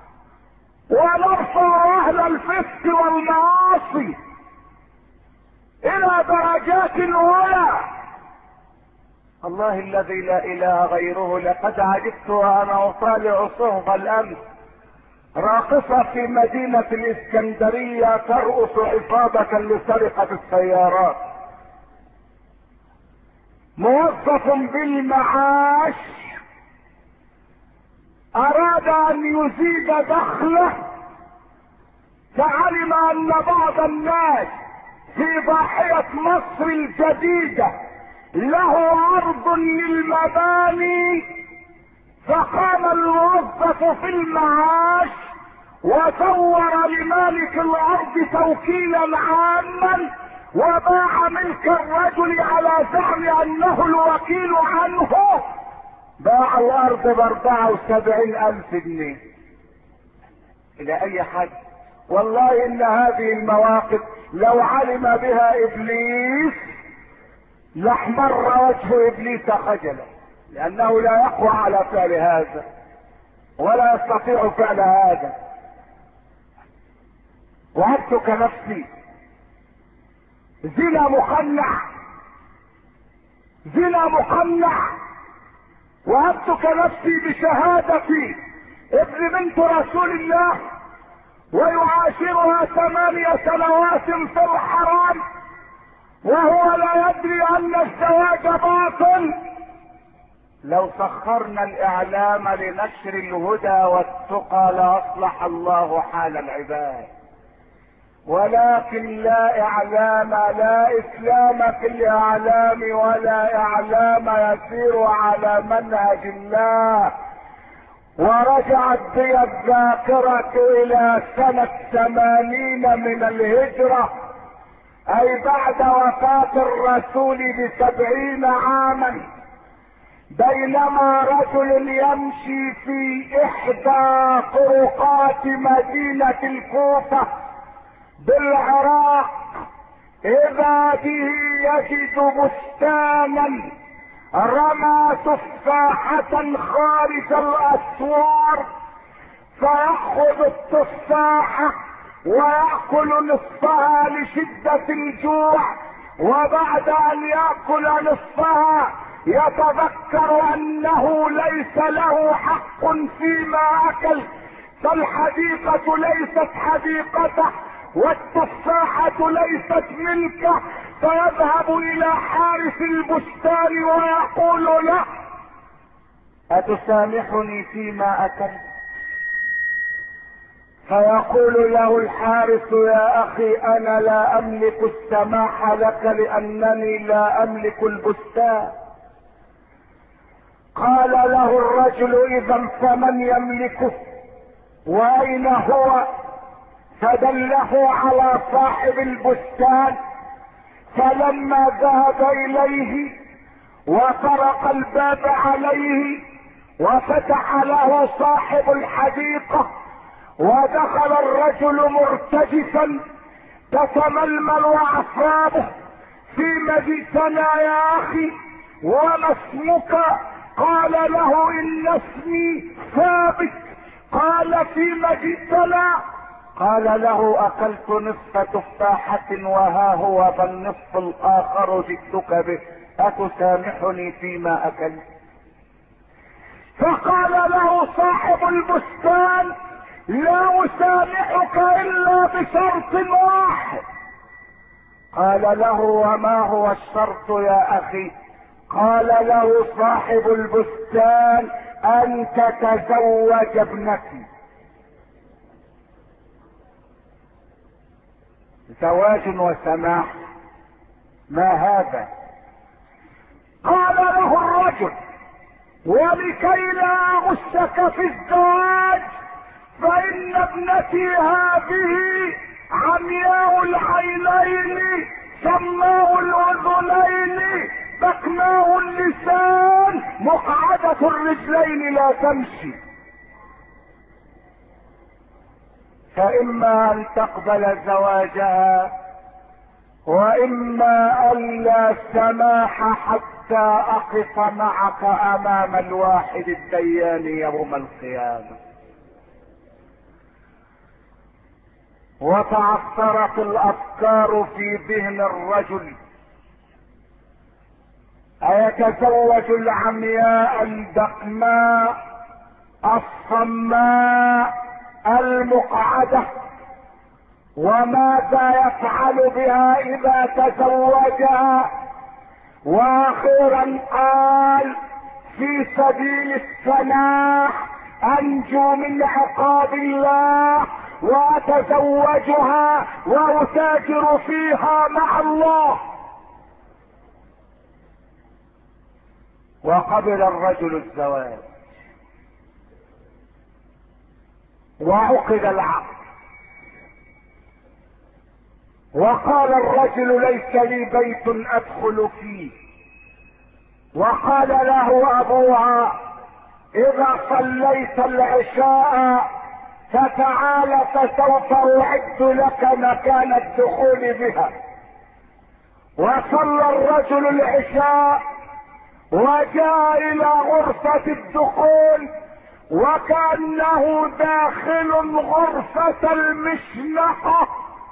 ونرفع اهل الفسق والمعاصي الى درجات علا. الله الذي لا اله غيره، لقد عجبت وانا اطالع صهب الامس راقصة في مدينة الاسكندرية ترقص عصابة لسرقة السيارات. موظف بالمعاش اراد ان يزيد دخله، فعلم ان بعض الناس في ضاحية مصر الجديدة له عرض للمباني، فقام الموظف في المعاش وزور لمالك الارض توكيلا عاما، وباع ملك الرجل على زعم انه الوكيل عنه. باع الارض ب74,000 جنيه الى اي حد. والله ان هذه المواقف لو علم بها ابليس لاحمر وجه ابليس خجلا، لانه لا يقوى على فعل هذا ولا يستطيع فعل هذا. وهبتك نفسي زنا مقنع، زنا مقنع. وهبتك نفسي بشهادتي ابن بنت رسول الله ويعاشرها 8 سنوات في الحرام وهو لا يدري ان الزواج باطل. لو سخرنا الاعلام لنشر الهدى والتقى لاصلح الله حال العباد، ولكن لا اعلام، لا اسلام في الاعلام ولا اعلام يسير على منهج الله. ورجعت بي الذاكرة الى سنة 80 من الهجرة، اي بعد وفاة الرسول ب70 عاما، بينما رجل يمشي في احدى طرقات مدينة الكوفة بالعراق، اذا به يجد بستانا رمى تفاحة خارج الاسوار، فيأخذ التفاحة ويأكل نصفها لشدة الجوع، وبعد ان يأكل نصفها يتذكر انه ليس له حق فيما اكل، فالحديقة ليست حديقته والتفاحة ليست ملكه، فيذهب الى حارس البستان ويقول له: اتسامحني فيما اكلت؟ فيقول له الحارس: يا اخي انا لا املك السماح لك لانني لا املك البستان. قال له الرجل: اذا فمن يملكه واين هو؟ فدله على صاحب البستان، فلما ذهب اليه وطرق الباب عليه وفتح له صاحب الحديقة، ودخل الرجل مرتجفا تتململ اعصابه: فيما جئتنا يا اخي؟ وما اسمك؟ قال له: ان اسمي ثابت. قال: فيما جئتنا؟ قال له: اكلت نصف تفاحة وها هو بالنصف الاخر جئتك به، اتسامحني فيما اكلت؟ فقال له صاحب البستان: لا اسامحك الا بشرط واحد. قال له: وما هو الشرط يا اخي؟ قال له صاحب البستان: ان تتزوج ابنتي. زواج وسماح، ما هذا؟ قال له الرجل: ولكي لا اغشك في الزواج فان ابنتي هذه عمياء العينين سماء الاذنين بكماء اللسان مقعدة الرجلين لا تمشي، فاما ان تقبل زواجها واما ان لا سماح حتى اقف معك امام الواحد الديان يوم القيامة. وتعثرت الافكار في ذهن الرجل: ايتزوج العمياء الدقماء الصماء المقعدة؟ وماذا يفعل بها اذا تزوجها؟ واخيرا قال: في سبيل السماح انجو من عقاب الله واتزوجها واتاجر فيها مع الله. وقبل الرجل الزواج. وعقد العقد، وقال الرجل ليس لي بيت ادخل فيه، وقال له ابوها اذا صليت العشاء فتعال فسوف اعد لك مكان الدخول بها. وصلى الرجل العشاء وجاء الى غرفة الدخول وكأنه داخل غرفة المشنقة،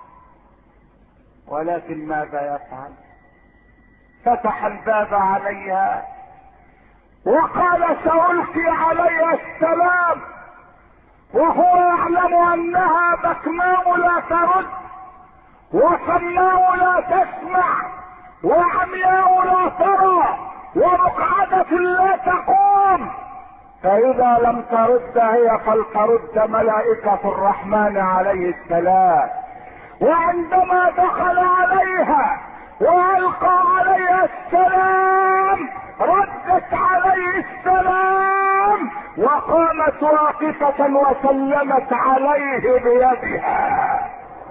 ولكن ماذا يفعل؟ فتح الباب عليها وقال سألقي عليها السلام، وهو يعلم انها بكماء لا ترد وصماء لا تسمع وعمياء لا ترى ومقعدة لا تقوم، فإذا لم ترد هي فلترد ملائكة الرحمن عليه السلام. وعندما دخل عليها وألقى عليها السلام ردت عليه السلام وقامت واقفة وسلمت عليه بيدها.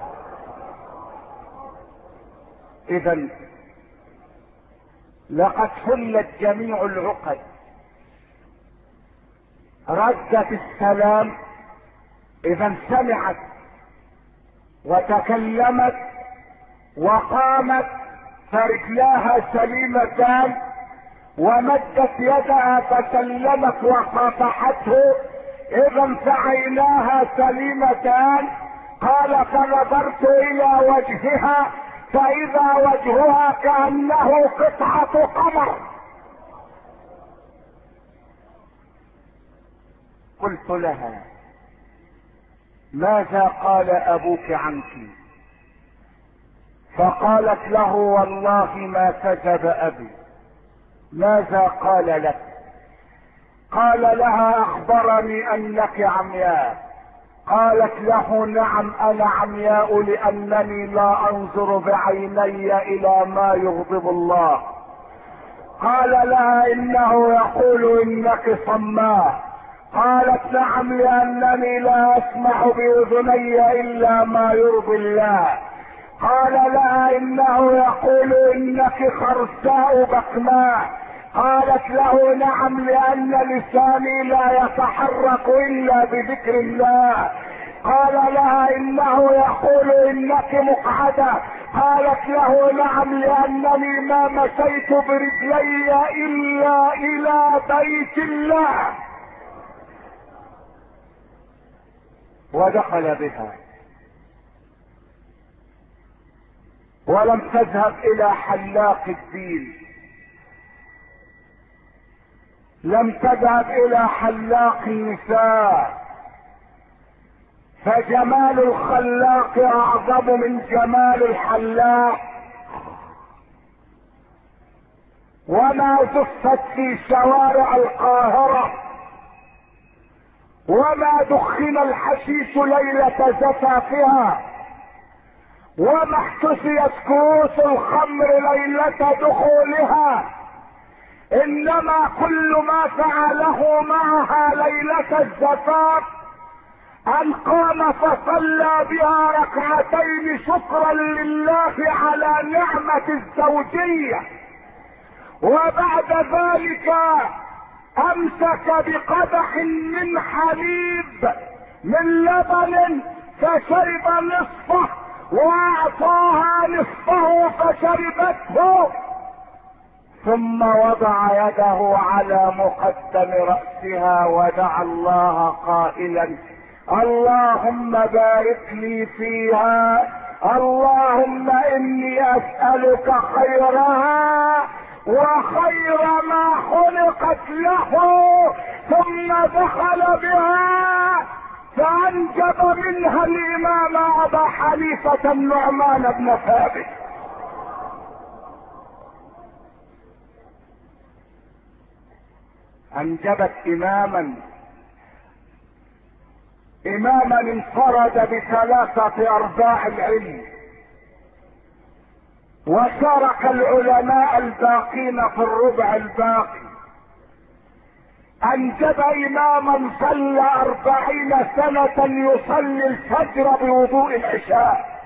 إذا لقد حلت جميع العقد، ردت السلام، إذا سمعت وتكلمت وقامت فرجلاها سليمتان ومدت يدها فسلمت وصافحته، إذا فعيناها سليمتان. قال فنظرت إلى وجهها فإذا وجهها كأنه قطعة قمر. قلت لها ماذا قال أبوك عنك؟ فقالت له والله ما كذب أبي. ماذا قال لك؟ قال لها أخبرني أنك عمياء. قالت له نعم أنا عمياء لأنني لا أنظر بعيني إلى ما يغضب الله. قال لها إنه يقول إنك صماء. قالت نعم لأنني لا أسمع بأذني إلا ما يرضي الله. قال لها إنه يقول إنك خرساء بكماء. قالت له نعم لأن لساني لا يتحرك إلا بذكر الله. قال لها إنه يقول إنك مقعدة. قالت له نعم لأنني ما مشيت برجلي إلا إلى بيت الله. ودخل بها ولم تذهب إلى حلاق الدين، لم تذهب إلى حلاق النساء، فجمال الخلاق أعظم من جمال الحلاق. وما زفت في شوارع القاهرة وما دخن الحشيش ليلة زفافها وما احتسيت كؤوس الخمر ليلة دخولها، انما كل ما فعله معها ليلة الزفاف ان قام فصلى بها ركعتين شكرا لله على نعمة الزوجية، وبعد ذلك امسك بقدح من حليب من لبن فشرب نصفه واعطاها نصفه فشربته، ثم وضع يده على مقدم رأسها ودعا الله قائلا اللهم بارك لي فيها، اللهم اني اسألك خيرها وخير ما خلقت له. ثم دخل بها فانجب منها الامام ابا حنيفة النعمان بن ثابت. انجبت اماما انفرد بثلاثة ارباع العلم، وشارك العلماء الباقين في الربع الباقي. انجب اماما صلى 40 سنة يصلي الفجر بوضوء العشاء.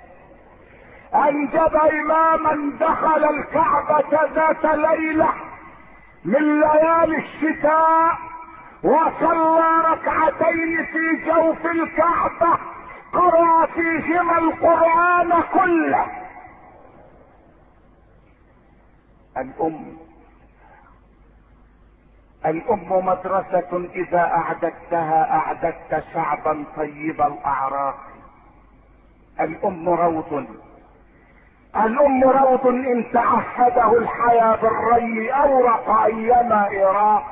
انجب اماما دخل الكعبة ذات ليلة من ليالي الشتاء وصلى ركعتين في جوف الكعبة قرأ فيهما القرآن كله. الام مدرسة اذا اعددتها اعددت شعبا طيب الاعراق. الام روض ان تعهده الحياة بالري اورق ايما اراق.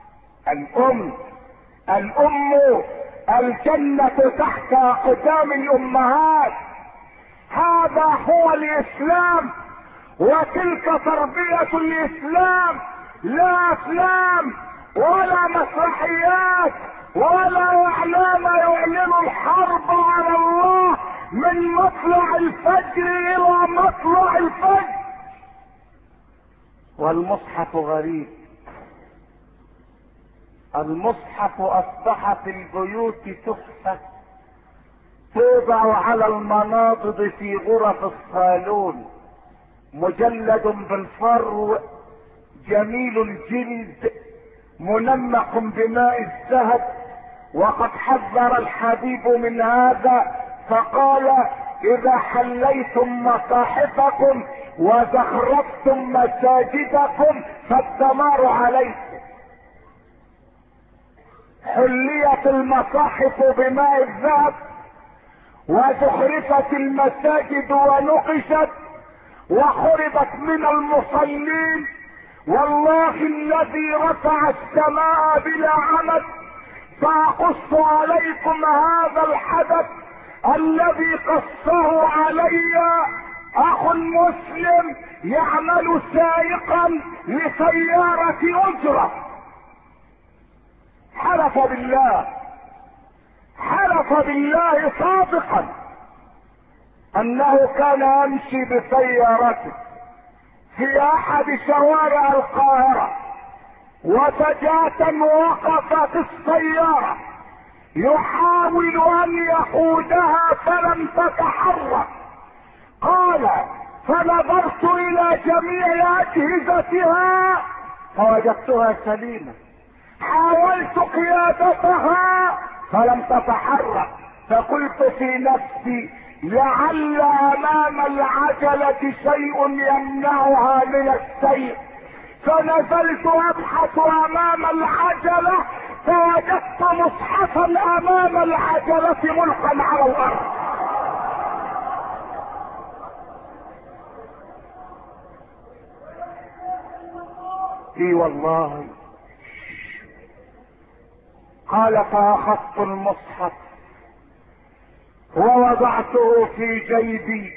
الام الجنة تحت اقدام الامهات. هذا هو الاسلام وتلك تربية الاسلام، لا افلام ولا مسرحيات ولا اعلام يعلن الحرب على الله من مطلع الفجر الى مطلع الفجر. والمصحف غريب. المصحف اصبح في البيوت تحفة توضع على المناضد في غرف الصالون، مجلد بالفرو جميل الجلد منمق بماء الذهب. وقد حذر الحبيب من هذا فقال اذا حليتم مصاحفكم وزخرفتم مساجدكم فالدمار عليكم. حليت المصاحف بماء الذهب وزخرفت المساجد ونقشت وخربت من المصلين. والله الذي رفع السماء بلا عمد سأقص عليكم هذا الحدث الذي قصه علي اخ مسلم يعمل سائقا لسيارة اجرة. حلف بالله صادقا انه كان يمشي بسيارته في احد شوارع القاهرة وفجأة وقفت السيارة يحاول ان يقودها فلم تتحرك. قال فنظرت الى جميع اجهزتها فوجدتها سليمة. حاولت قيادتها فلم تتحرك. فقلت في نفسي لعل امام العجلة شيء يمنعها من السير. فنزلت ابحث امام العجلة فوجدت مصحفا امام العجلة ملقا على الارض. اي والله. قال فاخذت المصحف ووضعته في جيبي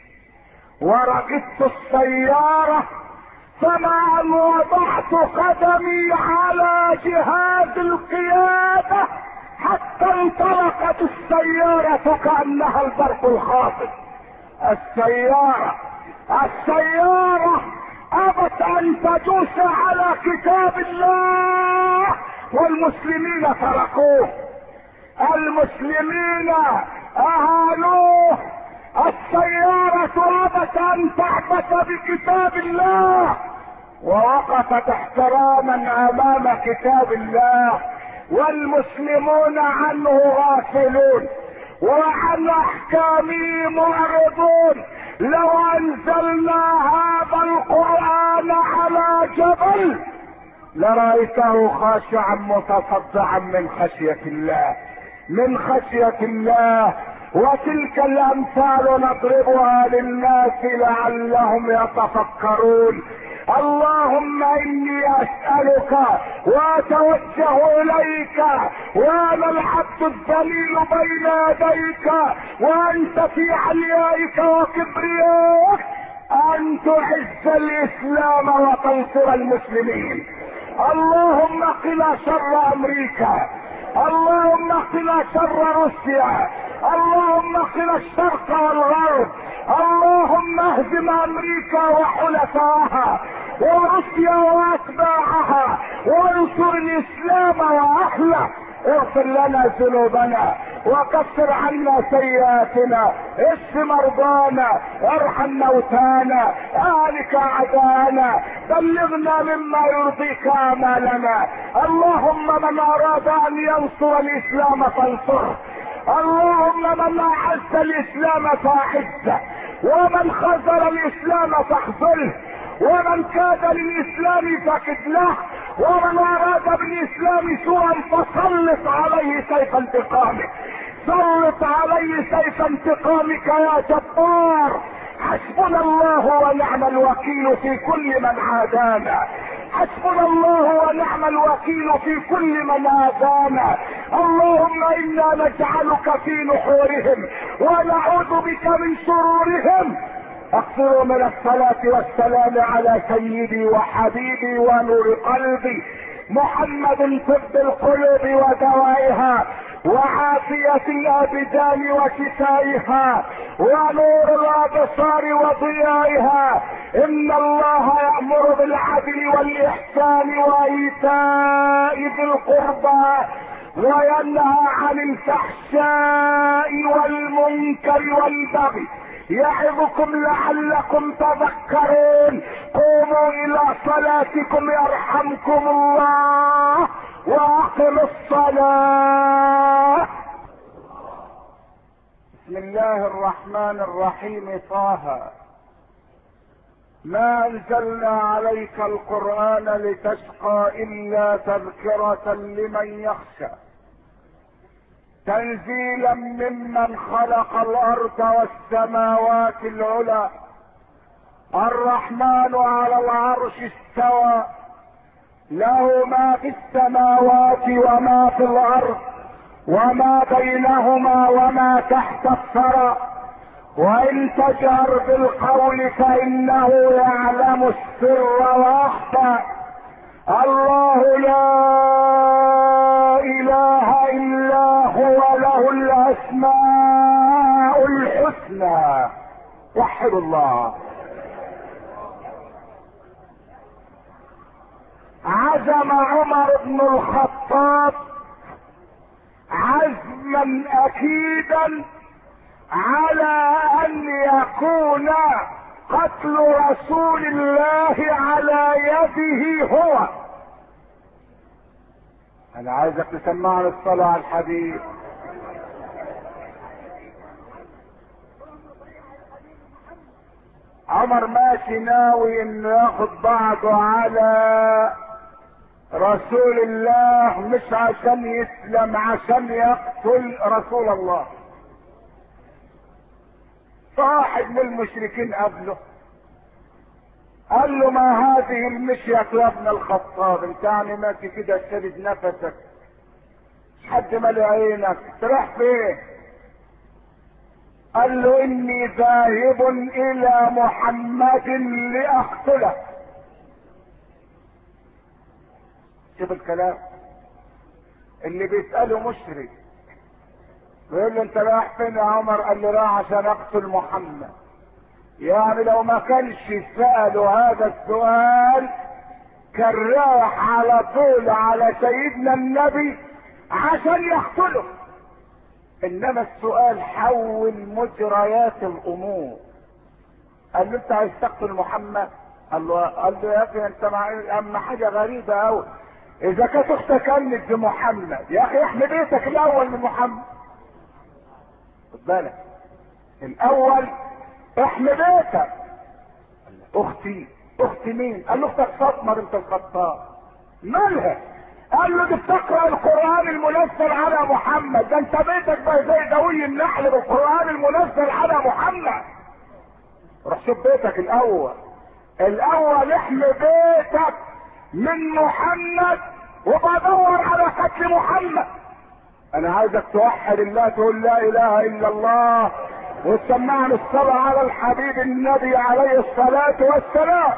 وركبت السيارة. فما ان وضعت قدمي على جهاز القيادة حتى انطلقت السيارة كأنها البرق الخاطف. السيارة ابت ان تدوس على كتاب الله والمسلمين تركوه. المسلمين اهانوه. السيارة ابت ان تعبث بكتاب الله ووقفت احتراما امام كتاب الله والمسلمون عنه غافلون وعن احكامه معرضون. لو انزلنا هذا القرآن على جبل لرأيته خاشعا متصدعا من خشية الله. وتلك الامثال نضربها للناس لعلهم يتفكرون. اللهم اني اسألك واتوجه اليك وانا العبد الذليل بين يديك وانت في عليائك وكبريائك ان تعز الاسلام وتنصر المسلمين. اللهم قنا شر امريكا. اللهم قنا شر روسيا. اللهم قنا الشرق والغرب. اللهم اهزم امريكا وحلفائها وروسيا واتباعها، وانصر الاسلام واهله. اغفر لنا ذنوبنا وكفر عنا سيئاتنا، اشف مرضانا، ارحم موتانا، اهلك اعداءنا، بلغنا مما يرضيك امالنا. اللهم من اراد ان ينصر الاسلام فانصره، اللهم من اعز الاسلام فاعزه، ومن خذل الاسلام فاخذله، ومن كاد للاسلام فكد له، ومن اراد بالاسلام سوءا فسلط عليه سيف انتقامك، سلط عليه سيف انتقامك يا جبار. حسبنا الله ونعم الوكيل في كل من عادانا، حسبنا الله ونعم الوكيل في كل من آذانا. اللهم انا نجعلك في نحورهم ونعوذ بك من شرورهم. اكثروا من الصلاة والسلام على سيدي وحبيبي ونور قلبي محمد، طب القلوب ودوائها، وعافية الابدان وشفائها، ونور الابصار وضيائها. ان الله يأمر بالعدل والاحسان وايتاء ذي القربى، وينهى عن الفحشاء والمنكر والبغي، يعظكم لعلكم تذكرون. قوموا الى صلاتكم يرحمكم الله، واقم الصلاة. بسم الله الرحمن الرحيم. طه ما انزلنا عليك القرآن لتشقى الا تذكرة لمن يخشى، تنزيلا ممن خلق الارض والسماوات العلى. الرحمن على العرش استوى، له ما في السماوات وما في الارض وما بينهما وما تحت الثرى. وان تجهر بالقول فانه يعلم السر واخفى. الله لا اله الا هو، له الاسماء الحسنى. وحدوا الله. عزم عمر بن الخطاب عزما اكيدا على ان يكون قتل رسول الله على يده هو. انا عايزك تسمعني الصلاة على الحبيب. عمر ماشي ناوي انه ياخد بعضه على رسول الله، مش عشان يسلم، عشان يقتل رسول الله. صاحب من المشركين قبله قال له ما هذه المشية يا ابن الخطاب، انت يعني ماشي كده شدد نفسك، حد مالي عينك، تروح فين؟ قال له اني ذاهب الى محمد لاقتله. شوف الكلام اللي بيسأله مشرك، بيقول له انت رايح فين يا عمر؟ قال له رايح عشان اقتل محمد. يعني لو ما كانش سألوا هذا السؤال كان رايح على طول على سيدنا النبي عشان يقتله. انما السؤال حول مجريات الامور. قال له انت عايز تقتل محمد؟ قال له يا اخي انت اما حاجه غريبه قوي، اذا كانت اختك قالت بمحمد يا اخي احمي بيتك الاول من محمد. خد بالك الاول احمي بيتك. اختي مين؟ قال له اختك فاطمه بنت الخطاب. مالها؟ قال له دي بتقرا القران المنزل على محمد، ده انت بيتك بقى زي دوي النحل بالقران المنزل على محمد. روح شوف بيتك الاول احمي بيتك من محمد وبدور على قتل محمد. انا عايزك توحد الله، تقول لا اله الا الله، وتسمعني الصلاة على الحبيب النبي عليه الصلاة والسلام.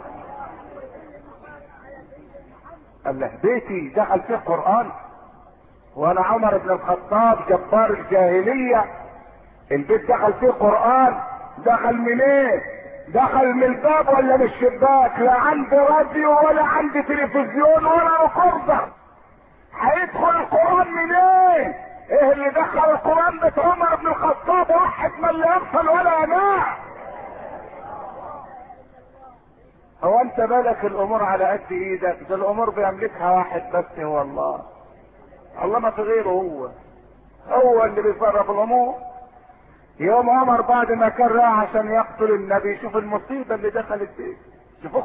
قال له بيتي دخل فيه قرآن؟ وانا عمر بن الخطاب جبار الجاهلية البيت دخل فيه قرآن؟ دخل منين؟ دخل من الباب ولا من الشباك؟ لا عندي راديو ولا عندي تلفزيون ولا ريكوردر. هيدخل القرآن منين؟ ايه اللي دخل القرآن بيت عمر بن الخطاب؟ واحد من اللي يغفل ولا ينام. هو انت بالك الامور على قد ايدك؟ ده الامور بيملكها واحد بس، هو الله. الله ما في غيره، هو اللي بيصرف الامور. يوم عمر بعد ما كان راح عشان يقتل النبي، شوف المصيبه اللي دخلت فيه. شوف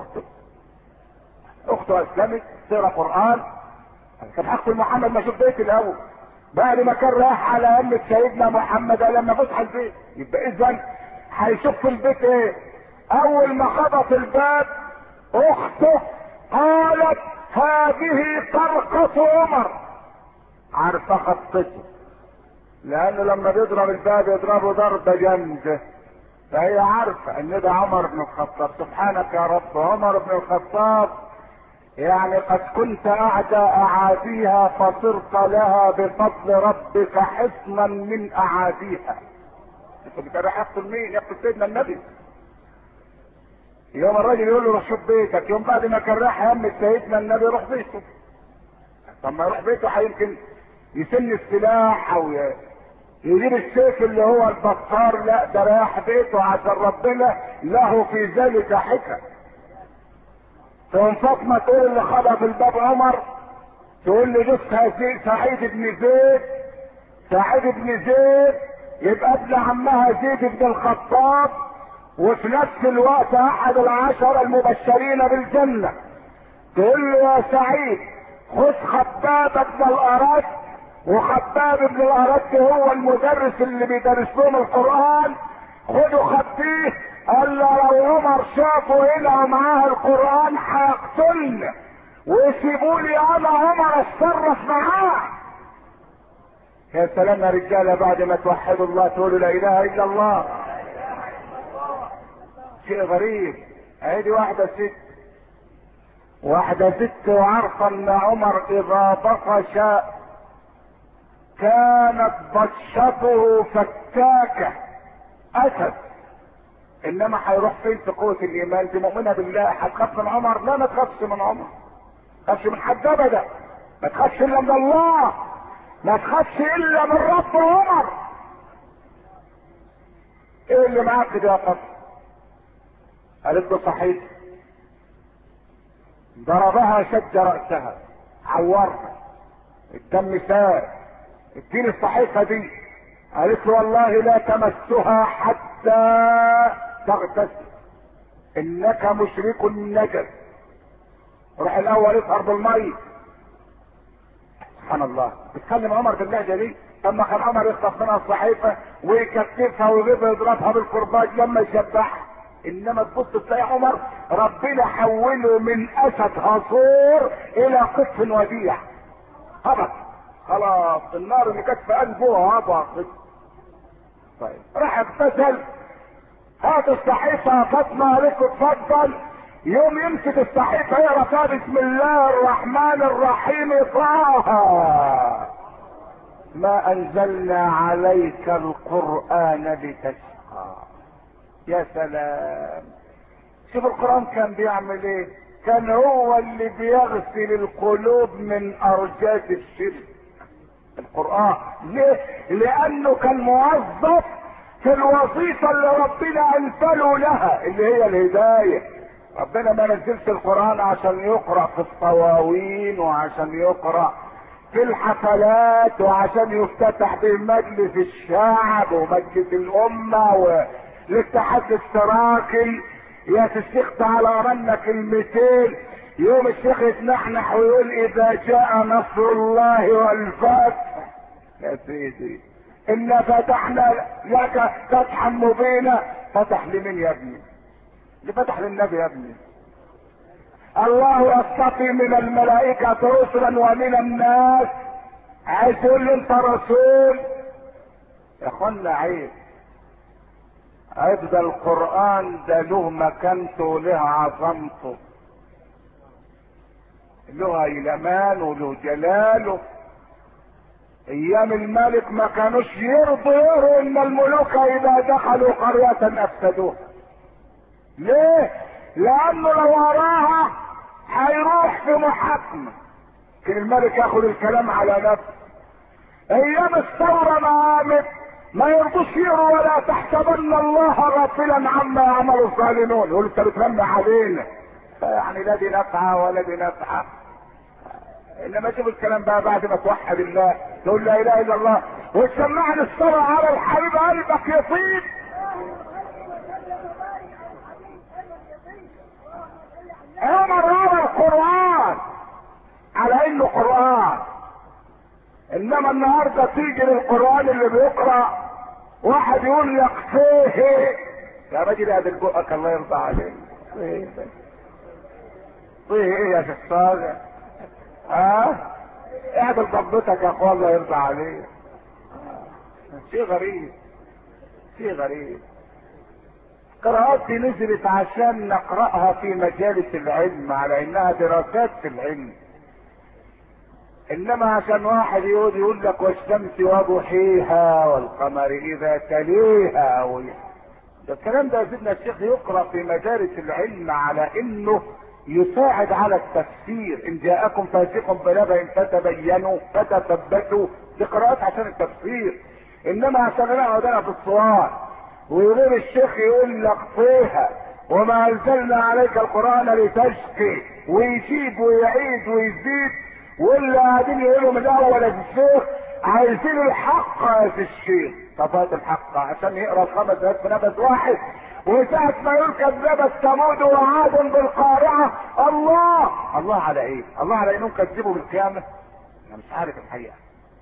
اخته اسلمت، تقرا قران. كان هقتل محمد، ما شوف بيت الاول. بعد ما كان راح على أمة سيدنا محمد لما فتح البيت، يبقى اذا هيشوف في البيت ايه؟ اول ما خبط الباب اخته قالت هذه طرقة عمر. عارفه خطته، لانه لما بيضرب الباب يضربه ضربة جامدة، فهي عارفة ان ده عمر بن الخطاب. سبحانك يا رب، عمر بن الخطاب يعني قد كنت اعدى اعاديها فصرت لها بفضل ربك حصنا من اعاديها. انت رايح يقتل مين؟ يقتل سيدنا النبي. يوم الراجل يقول له روح شوف بيتك، يوم بعد ما كان راح يم سيدنا النبي روح بيته. طب ما يروح بيته هيمكن يسن السلاح او يجيب السيف اللي هو البطار. لا، ده رايح بيته عشان ربنا له في ذلك حكم. تقوم فاطمه تقول اللي خبط الباب عمر، تقول لي جوزها سعيد بن زيد. سعيد بن زيد يبقى ابن عمها زيد بن الخطاب، وفي نفس الوقت احد العشرة المبشرين بالجنة. تقول له يا سعيد خذ خباب بن الارد، وخباب بن الارد هو المدرس اللي بيدرس لهم القرآن. خدوا خبيه. قال له لو عمر شافوا هنا ومعاه القرآن هيقتلني، ويسيبوا لي انا عمر اتصرف معاه. يا سلام يا رجاله، بعد ما توحدوا الله تقولوا لا اله الا الله. شيء غريب. هذه واحدة ست وعارفة ان عمر اذا بطش كانت بطشته فتاكة اسد. انما هيروح فين في قوة الايمان؟ دي مؤمنة بالله. هتخاف من عمر؟ لا، ما تخافش من عمر، ما تخافش من حد ابدا. ما تخافش الا من الله، ما تخافش الا من رب عمر. ايه اللي معاك ده يا فاطمة؟ قالت له صحيح. ضربها شد رأسها، عورها، الدم سال. اديني الصحيفة دي. قالت له والله لا تمسها حتى تغتسل، انك مشرك النجس. روح الاول اطهر بالمي. سبحان الله، بتكلم عمر باللهجة دي. اما كان عمر يخطف منها الصحيفة ويكتفها ويغيبها يضربها بالكرباج لما يشبعها. انما تبص تلاقي عمر ربنا حوله من اسد هصور الى قطف وديع. هبط خلاص، النار اللي كانت في قلبه هبط. طيب راح اغتسل. هات الصحيفه يا فاطمه، قالت له اتفضل. يوم يمسك الصحيفه يقرا فيها بسم الله الرحمن الرحيم طه ما انزلنا عليك القران لتشقى. يا سلام، شوف القرآن كان بيعمل ايه. كان هو اللي بيغسل القلوب من ارجاس الشرك. القرآن ليه؟ لانه كان موظف في الوظيفة اللي ربنا انزله لها، اللي هي الهداية. ربنا ما نزلش القرآن عشان يقرأ في الطواوين وعشان يقرأ في الحفلات وعشان يفتتح به مجلس الشعب ومجلس الامة والاتحاد الاشتراكي. يا الشيخ تعالى قرنا كلمتين، يوم الشيخ يتنحنح ويقول اذا جاء نصر الله والفتح. يا سيدي انا فتحنا لك فتحا مبينا. فتح لمين يا ابني؟ اللي فتح للنبي يا ابني. الله يصطفي من الملائكة رسلا ومن الناس. عايز تقول لي انت رسول؟ يا اخوانا عيب. ده القرآن ده له مكانته وله عظمته، له ايلمان وله جلاله. ايام الملك ما كانوش يرضوا ان الملوك اذا دخلوا قرية افسدوها. ليه؟ لانه لو وراها هيروح في محاكمة، كان الملك ياخد الكلام على نفسه. ايام الثورة ما قامت ما يرضوش يقروا ولا تحسبن الله غافلا عما يعمل الظالمون، يقول انت بترمي علينا، يعني لا دي نفعه ولا دي نفعه. انما شوف الكلام بقى بعد ما توحد الله تقول لا اله الا الله وتسمعني الصلاة على الحبيب قلبك يطيب. عمر روى القرآن على انه قرآن، انما النهارده تيجي للقرآن اللي بيقرأ واحد يقول لك فيه يا راجل ادي بقك الله يرضى عليك، فيه ايه يا شيخ صالح؟ اعدل ضبطك يا اخوان الله يرضى عليك. شيء غريب، شيء غريب. القراءات دي نزلت عشان نقرأها في مجالس العلم على انها دراسات في العلم، انما عشان واحد يقول لك والشمس وضحيها والقمر اذا تليها ده الكلام ده يا سيدنا الشيخ يقرأ في مجالس العلم على انه يساعد على التفسير. ان جاءكم فاسق بنبأ فتبينوا فتثبتوا، دي قراءات عشان التفسير. انما عشان نقعد انا في الصوان ويقول الشيخ يقول لك فيها وما انزلنا عليك القرآن لتشقي ويجيب ويعيد ويزيد، واللي قاعدين يقولوا من الاول يا الشيخ عايزين الحق يا الشيخ. طب هات الحق عشان يقرا 5 آيات في نفس واحد، وساعة ما يقول كذبت ثمود وعاد بالقارعة. الله على ايه؟ الله على انهم كذبوا بالقيامة؟ انا مش عارف الحقيقة.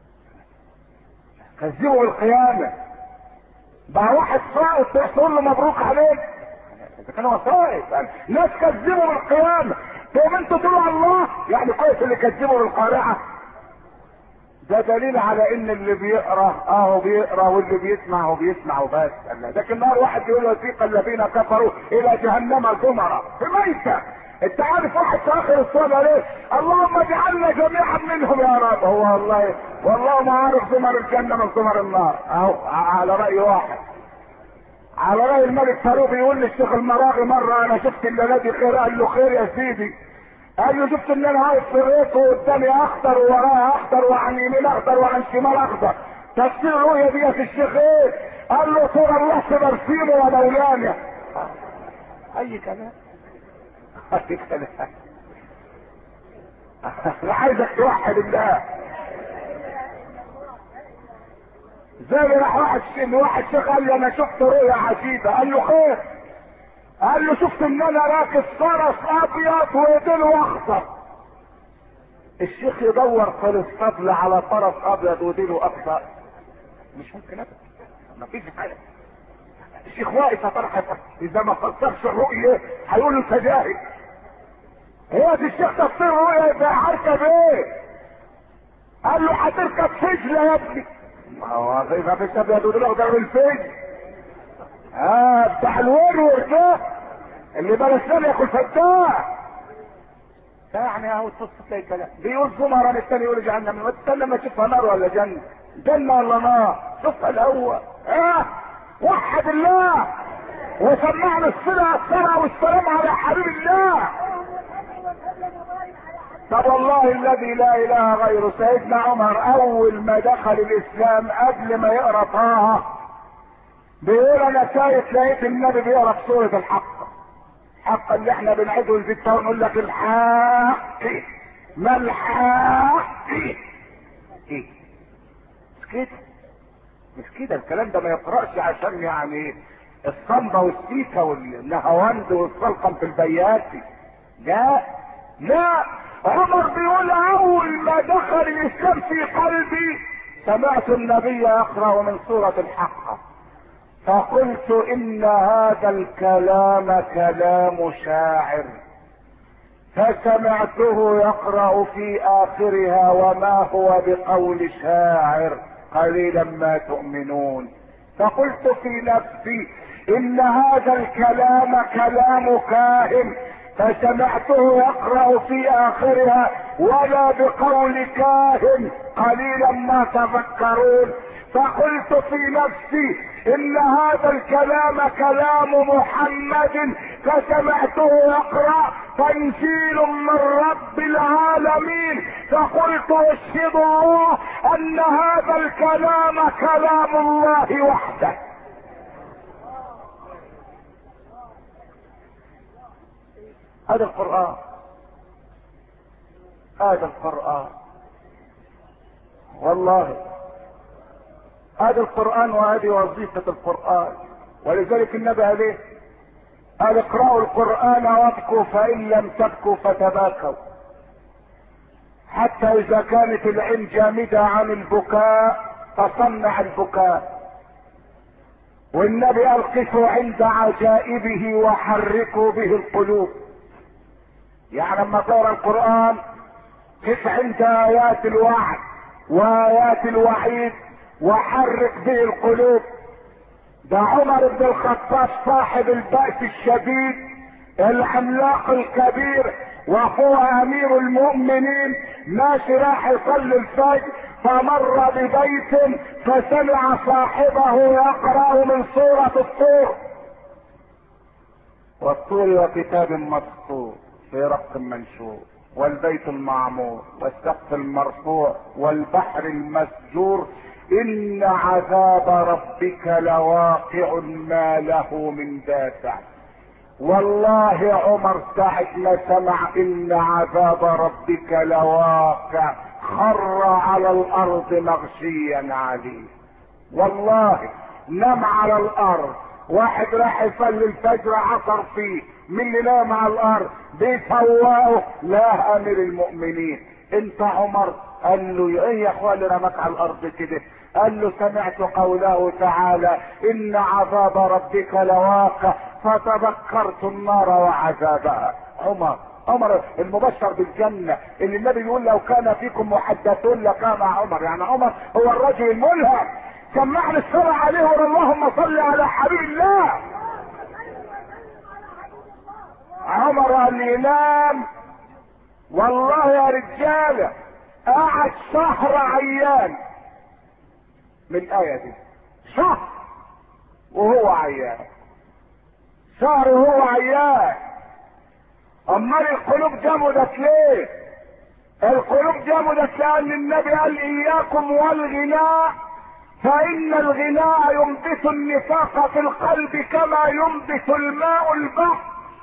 كذبوا بالقيامة بقى واحد صائب تقول له مبروك عليك؟ اذا كانوا صائب ناس كذبوا بالقيامة تقوم انتوا تقولوا الله؟ يعني كويس اللي كذبوا بالقارعة. ده دليل على ان اللي بيقرا بيقرا واللي بيسمع وبيسمع وبس. لكن النهار واحد يقول وثيق الذين كفروا الى جهنم زمرا في ميتة. انت عارف واحد في اخر الصلاة ليه؟ اللهم اجعلنا جميعا منهم يا رب. هو والله ما عارف زمر الجنة من زمر النار اهو على رأي واحد. على رأي الملك فاروق بيقول للشيخ المراغي مرة انا شفت الليلة خير، قال له خير يا سيدي؟ قال له شفت ان انا واقف في الريف وقدامي اخضر وورايا اخضر وعن يمين اخضر وعن شمال اخضر، تفسير الرؤيا دي في الشيخ ايه؟ قال له صور الله في برسيمه ومولانا. اي كلام، اي كلام. انا عايزك توحد الله. زي ما راح واحد شيخ قال له انا شفت رؤيا عجيبه، قال له خير؟ قال له شفت ان انا راكب فرس ابيض وديله اخضر. الشيخ يدور في الاسطبل على فرس ابيض وديله اخضر؟ مش ممكن ابدا، ما فيش حاجه. الشيخ واقف طرحه اذا ما فسرش الرؤيه هيقول له انت جاهل. هو الشيخ تفسير الرؤيه يبقى هركب ايه؟ قال له هتركب فجله يا ابني. ما هو ما فيش ابيض وديله اخضر بالفجل. بتاع الورور ده اللي بلشنا ياكل فتاح. يعني اهو تص تلاقي كلام بيقول زمرا الثاني يقول جهنم. ما تستنى ما تشوفها نار ولا جنة، جنة ولا نار، شوفها الاول. وحد الله وسمعنا الصلاة والسلام على حبيب الله. طب والله الذي لا اله غيره سيدنا عمر اول ما دخل الاسلام قبل ما يقرا طه بيقول انا شايف لقيت النبي بيقرا في سورة الحق. الحق اللي احنا بنعيده في التوراة نقول لك الحق ما الحق ايه؟ مش كده الكلام ده ما يقرأش عشان يعني الصنبة والسيكة والنهواند والصلقم في البياتي. لا عمر بيقول اول ما دخل الاسلام في قلبي سمعت النبي يقرأ من سورة الحق فقلت ان هذا الكلام كلام شاعر، فسمعته يقرأ في اخرها وما هو بقول شاعر قليلا ما تؤمنون. فقلت في نفسي ان هذا الكلام كلام كاهن، فسمعته يقرأ في اخرها ولا بقول كاهن قليلا ما تفكرون. فقلت في نفسي ان هذا الكلام كلام محمد، فسمعته يقرأ تنزيل من رب العالمين، فقلت اشهد الله ان هذا الكلام كلام الله وحده. هذا القرآن، هذا القرآن والله، هذا القرآن وهذه وظيفة القرآن. ولذلك النبي عليه قال اقرأوا القرآن وابكوا فإن لم تبكوا فتباكوا، حتى إذا كانت العين جامدة عن البكاء تصنع البكاء. والنبي قال قفوا عند عجائبه وحركوا به القلوب. يعني لما تقرا القرآن قف عند آيات الوعد وآيات الوعيد وحرك به القلوب. ده عمر بن الخطاب صاحب البأس الشديد العملاق الكبير واخوه امير المؤمنين ماشي راح يصلي الفجر، فمر ببيت فسمع صاحبه يقرأ من سورة الطور: والطور وكتاب مسطور في رق منشور والبيت المعمور والسقف المرفوع والبحر المسجور ان عذاب ربك لواقع ما له من دافع. والله عمر ساعة ما سمع ان عذاب ربك لواقع خر على الارض مغشيا عليه. والله نام على الارض، واحد راح يصلي الفجر عصر فيه، من اللي نام على الارض بيفوقه؟ لا امير المؤمنين. انت عمر؟ قال له ايه يا اخوان اللي رماك على الارض كده؟ قال له سمعت قوله تعالى ان عذاب ربك لواقع فتذكرت النار وعذابها. عمر المبشر بالجنة اللي النبي يقول لو كان فيكم محدثون لكان عمر. يعني عمر هو الرجل الملهم. سمعني الصلاة عليه اللهم صل على حبيب الله. عمر قال لي نام والله يا رجالة قعد شهر عيان من الآية دي، شهر وهو عيان، شهر وهو عيان. امال القلوب جمدت ليه؟ القلوب جمدت لان النبي قال اياكم والغناء فان الغناء ينبت النفاق في القلب كما ينبت الماء البحر.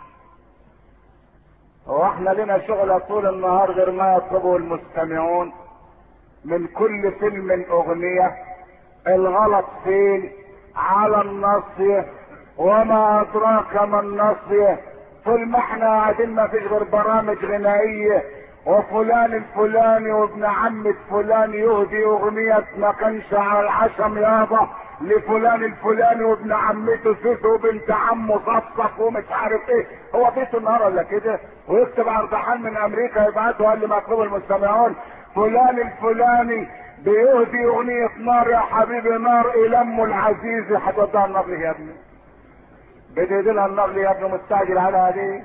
هو احنا لنا شغلة طول النهار غير ما يطلبه المستمعون من كل فيلم اغنية؟ الغلط فين؟ على النصية، وما ادراك ما النصية. طول ما احنا قاعدين ما فيش غير برامج غنائية، وفلان الفلاني وابن عم فلان يهدي اغنية ما كانش على العشم يابا لفلان الفلاني وابن عمته سوسو وبنت عمه صفصف ومش عارف ايه. هو بيته النهار ولا كده؟ ويكتب اربحان من امريكا يبعته قال لي مطلوب المستمعون فلان الفلاني بيهدي اغنية نار يا حبيبي نار الى امه العزيزة. هتوديها النار ليه يا ابني؟ بدي لها النار ليه يا ابني؟ مستعجل على هذه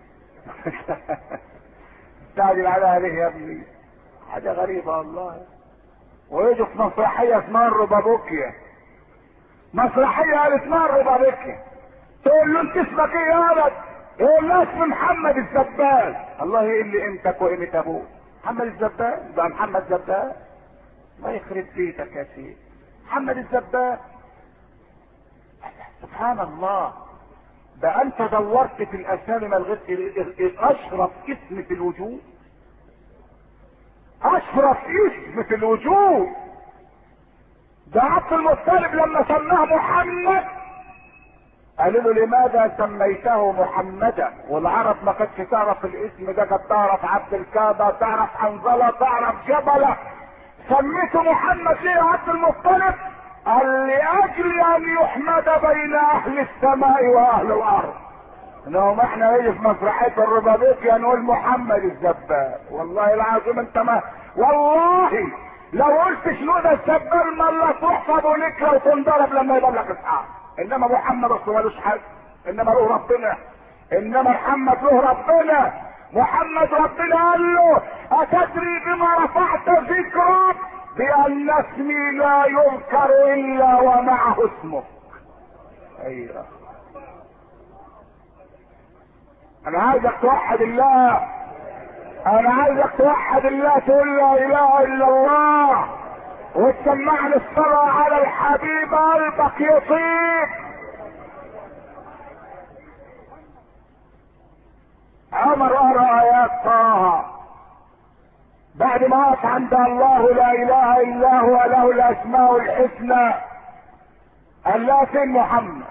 مستعجل على هذه يا ابني؟ حاجة غريبة والله. ويجوا في مسرحية اسمها الربابوكيا، مسرحية قالت اسمها الربابوكيا، تقول له انت اسمك ايه يا ولد؟ يقول له اسمي محمد الزبال. الله ايه اللي قيمتك وقيمة ابوك؟ محمد الزبال؟ يبقى محمد زبال؟ الله يخرب بيتك يا سيدي، محمد الزبال. سبحان الله. ده انت دورت في الاسامي ما لغيت اشرف اسم في الوجود، اشرف اسم في الوجود. ده عبد المطلب لما سماه محمد قالوا له لماذا سميته محمدا؟ والعرب ما كانتش تعرف الاسم ده، كانت تعرف عبد الكعبة، تعرف حنظلة، تعرف جبلة. سميته محمد ليه يا عبد المطلب؟ قال لاجل ان يحمد بين اهل السماء واهل الارض. انهم احنا نيجي في مسرحيه الربابيكيا نقول محمد الزبال. والله العظيم انت ما والله لو قلت شنو ده الزبال ما تحفظ لك لو تنضرب لما يبلغ اصحاب. انما محمد اصلا ملوش حد، انما له ربنا، انما محمد له ربنا. محمد ربنا قال له اتدري بما رفعت ذكرك؟ بان اسمي لا يذكر الا ومعه اسمك. ايوه، انا عايزك توحد الله، انا عايزك توحد الله، تقول لا اله الا الله وتسمعني الصلاة على الحبيب، قلبك يطيب. عمر قرأ ايات طه بعد ما وقف عند الله لا اله الا هو له الاسماء الحسنى، قال لا فين محمد؟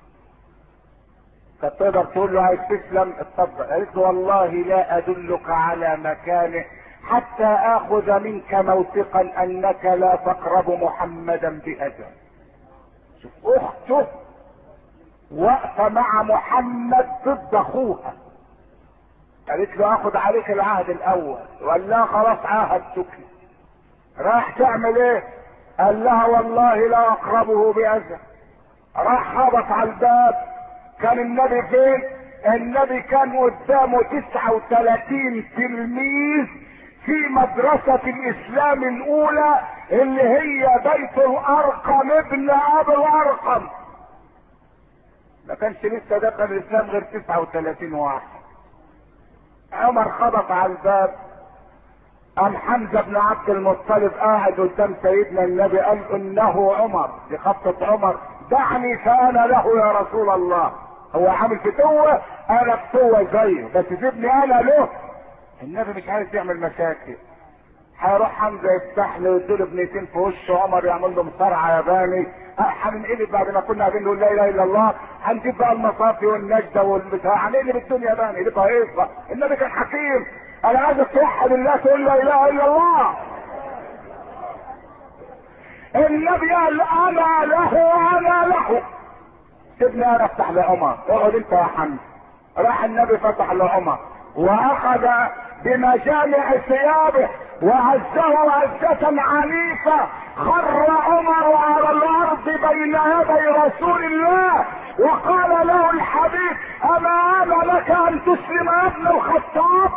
كانت تقدر تقول له عايز تسلم اتفضل، قالت له والله لا ادلك على مكانه حتى اخذ منك موثقا انك لا تقرب محمدا باذى. شوف اخته واقفه مع محمد ضد اخوها، قالت له اخذ عليك العهد الاول، وقال لها خلاص عاهدتك. راح تعمل ايه؟ قال لها والله لا اقربه باذى. راح خبط على الباب، كان النبي فين؟ النبي كان قدامه 39 تلميذ في مدرسة الاسلام الاولى اللي هي بيت الارقم ابن ابي الارقم. ما كانش لسه دخل الاسلام غير 39 واحد. عمر خبط على الباب، قام حمزة بن عبد المطلب قاعد قدام سيدنا النبي، قال انه عمر، دي خطة عمر، دعني فانا له يا رسول الله. هو عامل فتوة، انا فتوة زيه، بس سيبني انا له. النبي مش عايز يعمل مشاكل. هيروح حمزة يفتح له يديله بنيتين في وشه، عمر يعمل له مصارعة ياباني. هننقلب بعد ما كنا قاعدين نقول لا اله الا الله، هنجيب بقى المصافي والنجدة والبتاع، هنقلب الدنيا ياباني، يبقى هيصفى. النبي كان حكيم. انا عايزك توحد الله، تقول لا اله الا الله. النبي قال انا له انا له، سيبني انا افتح لعمر، اقعد انت يا حمزة. راح النبي فتح لعمر واخذ بمجامع ثيابه وعزه عزة عنيفة. خر عمر على الارض بين يدي رسول الله وقال له الحبيب اما انا لك ان تسلم يا ابن الخطاب؟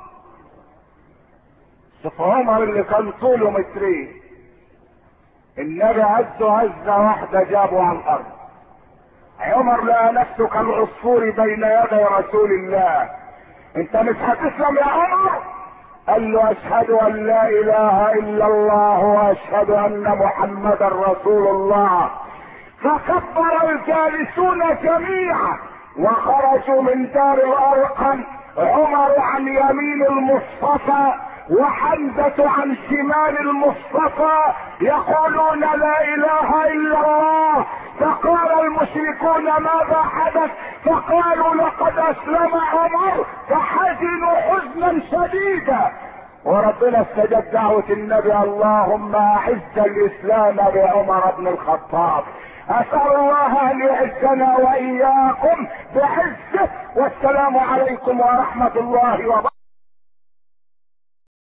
شوف عمر اللي كان طوله مترين، النبي عزه عزة واحدة جابه على الارض. عمر لقى نفسه كالعصفور بين يدي رسول الله. انت مش هتسلم يا عمر؟ قال له اشهد ان لا اله الا الله واشهد ان محمدا رسول الله. فكبر الجالسون جميعا وخرجوا من دار الارقم، عمر عن يمين المصطفى وحمزة عن شمال المصطفى يقولون لا اله الا الله. فقال المشركون ماذا حدث؟ فقالوا لقد اسلم عمر، فحزنوا حزنا شديدا. وربنا استجاب دعوة النبي اللهم اعز الاسلام بعمر بن الخطاب. اسأل الله ان يعزنا واياكم بعزه، والسلام عليكم ورحمة الله وبركاته.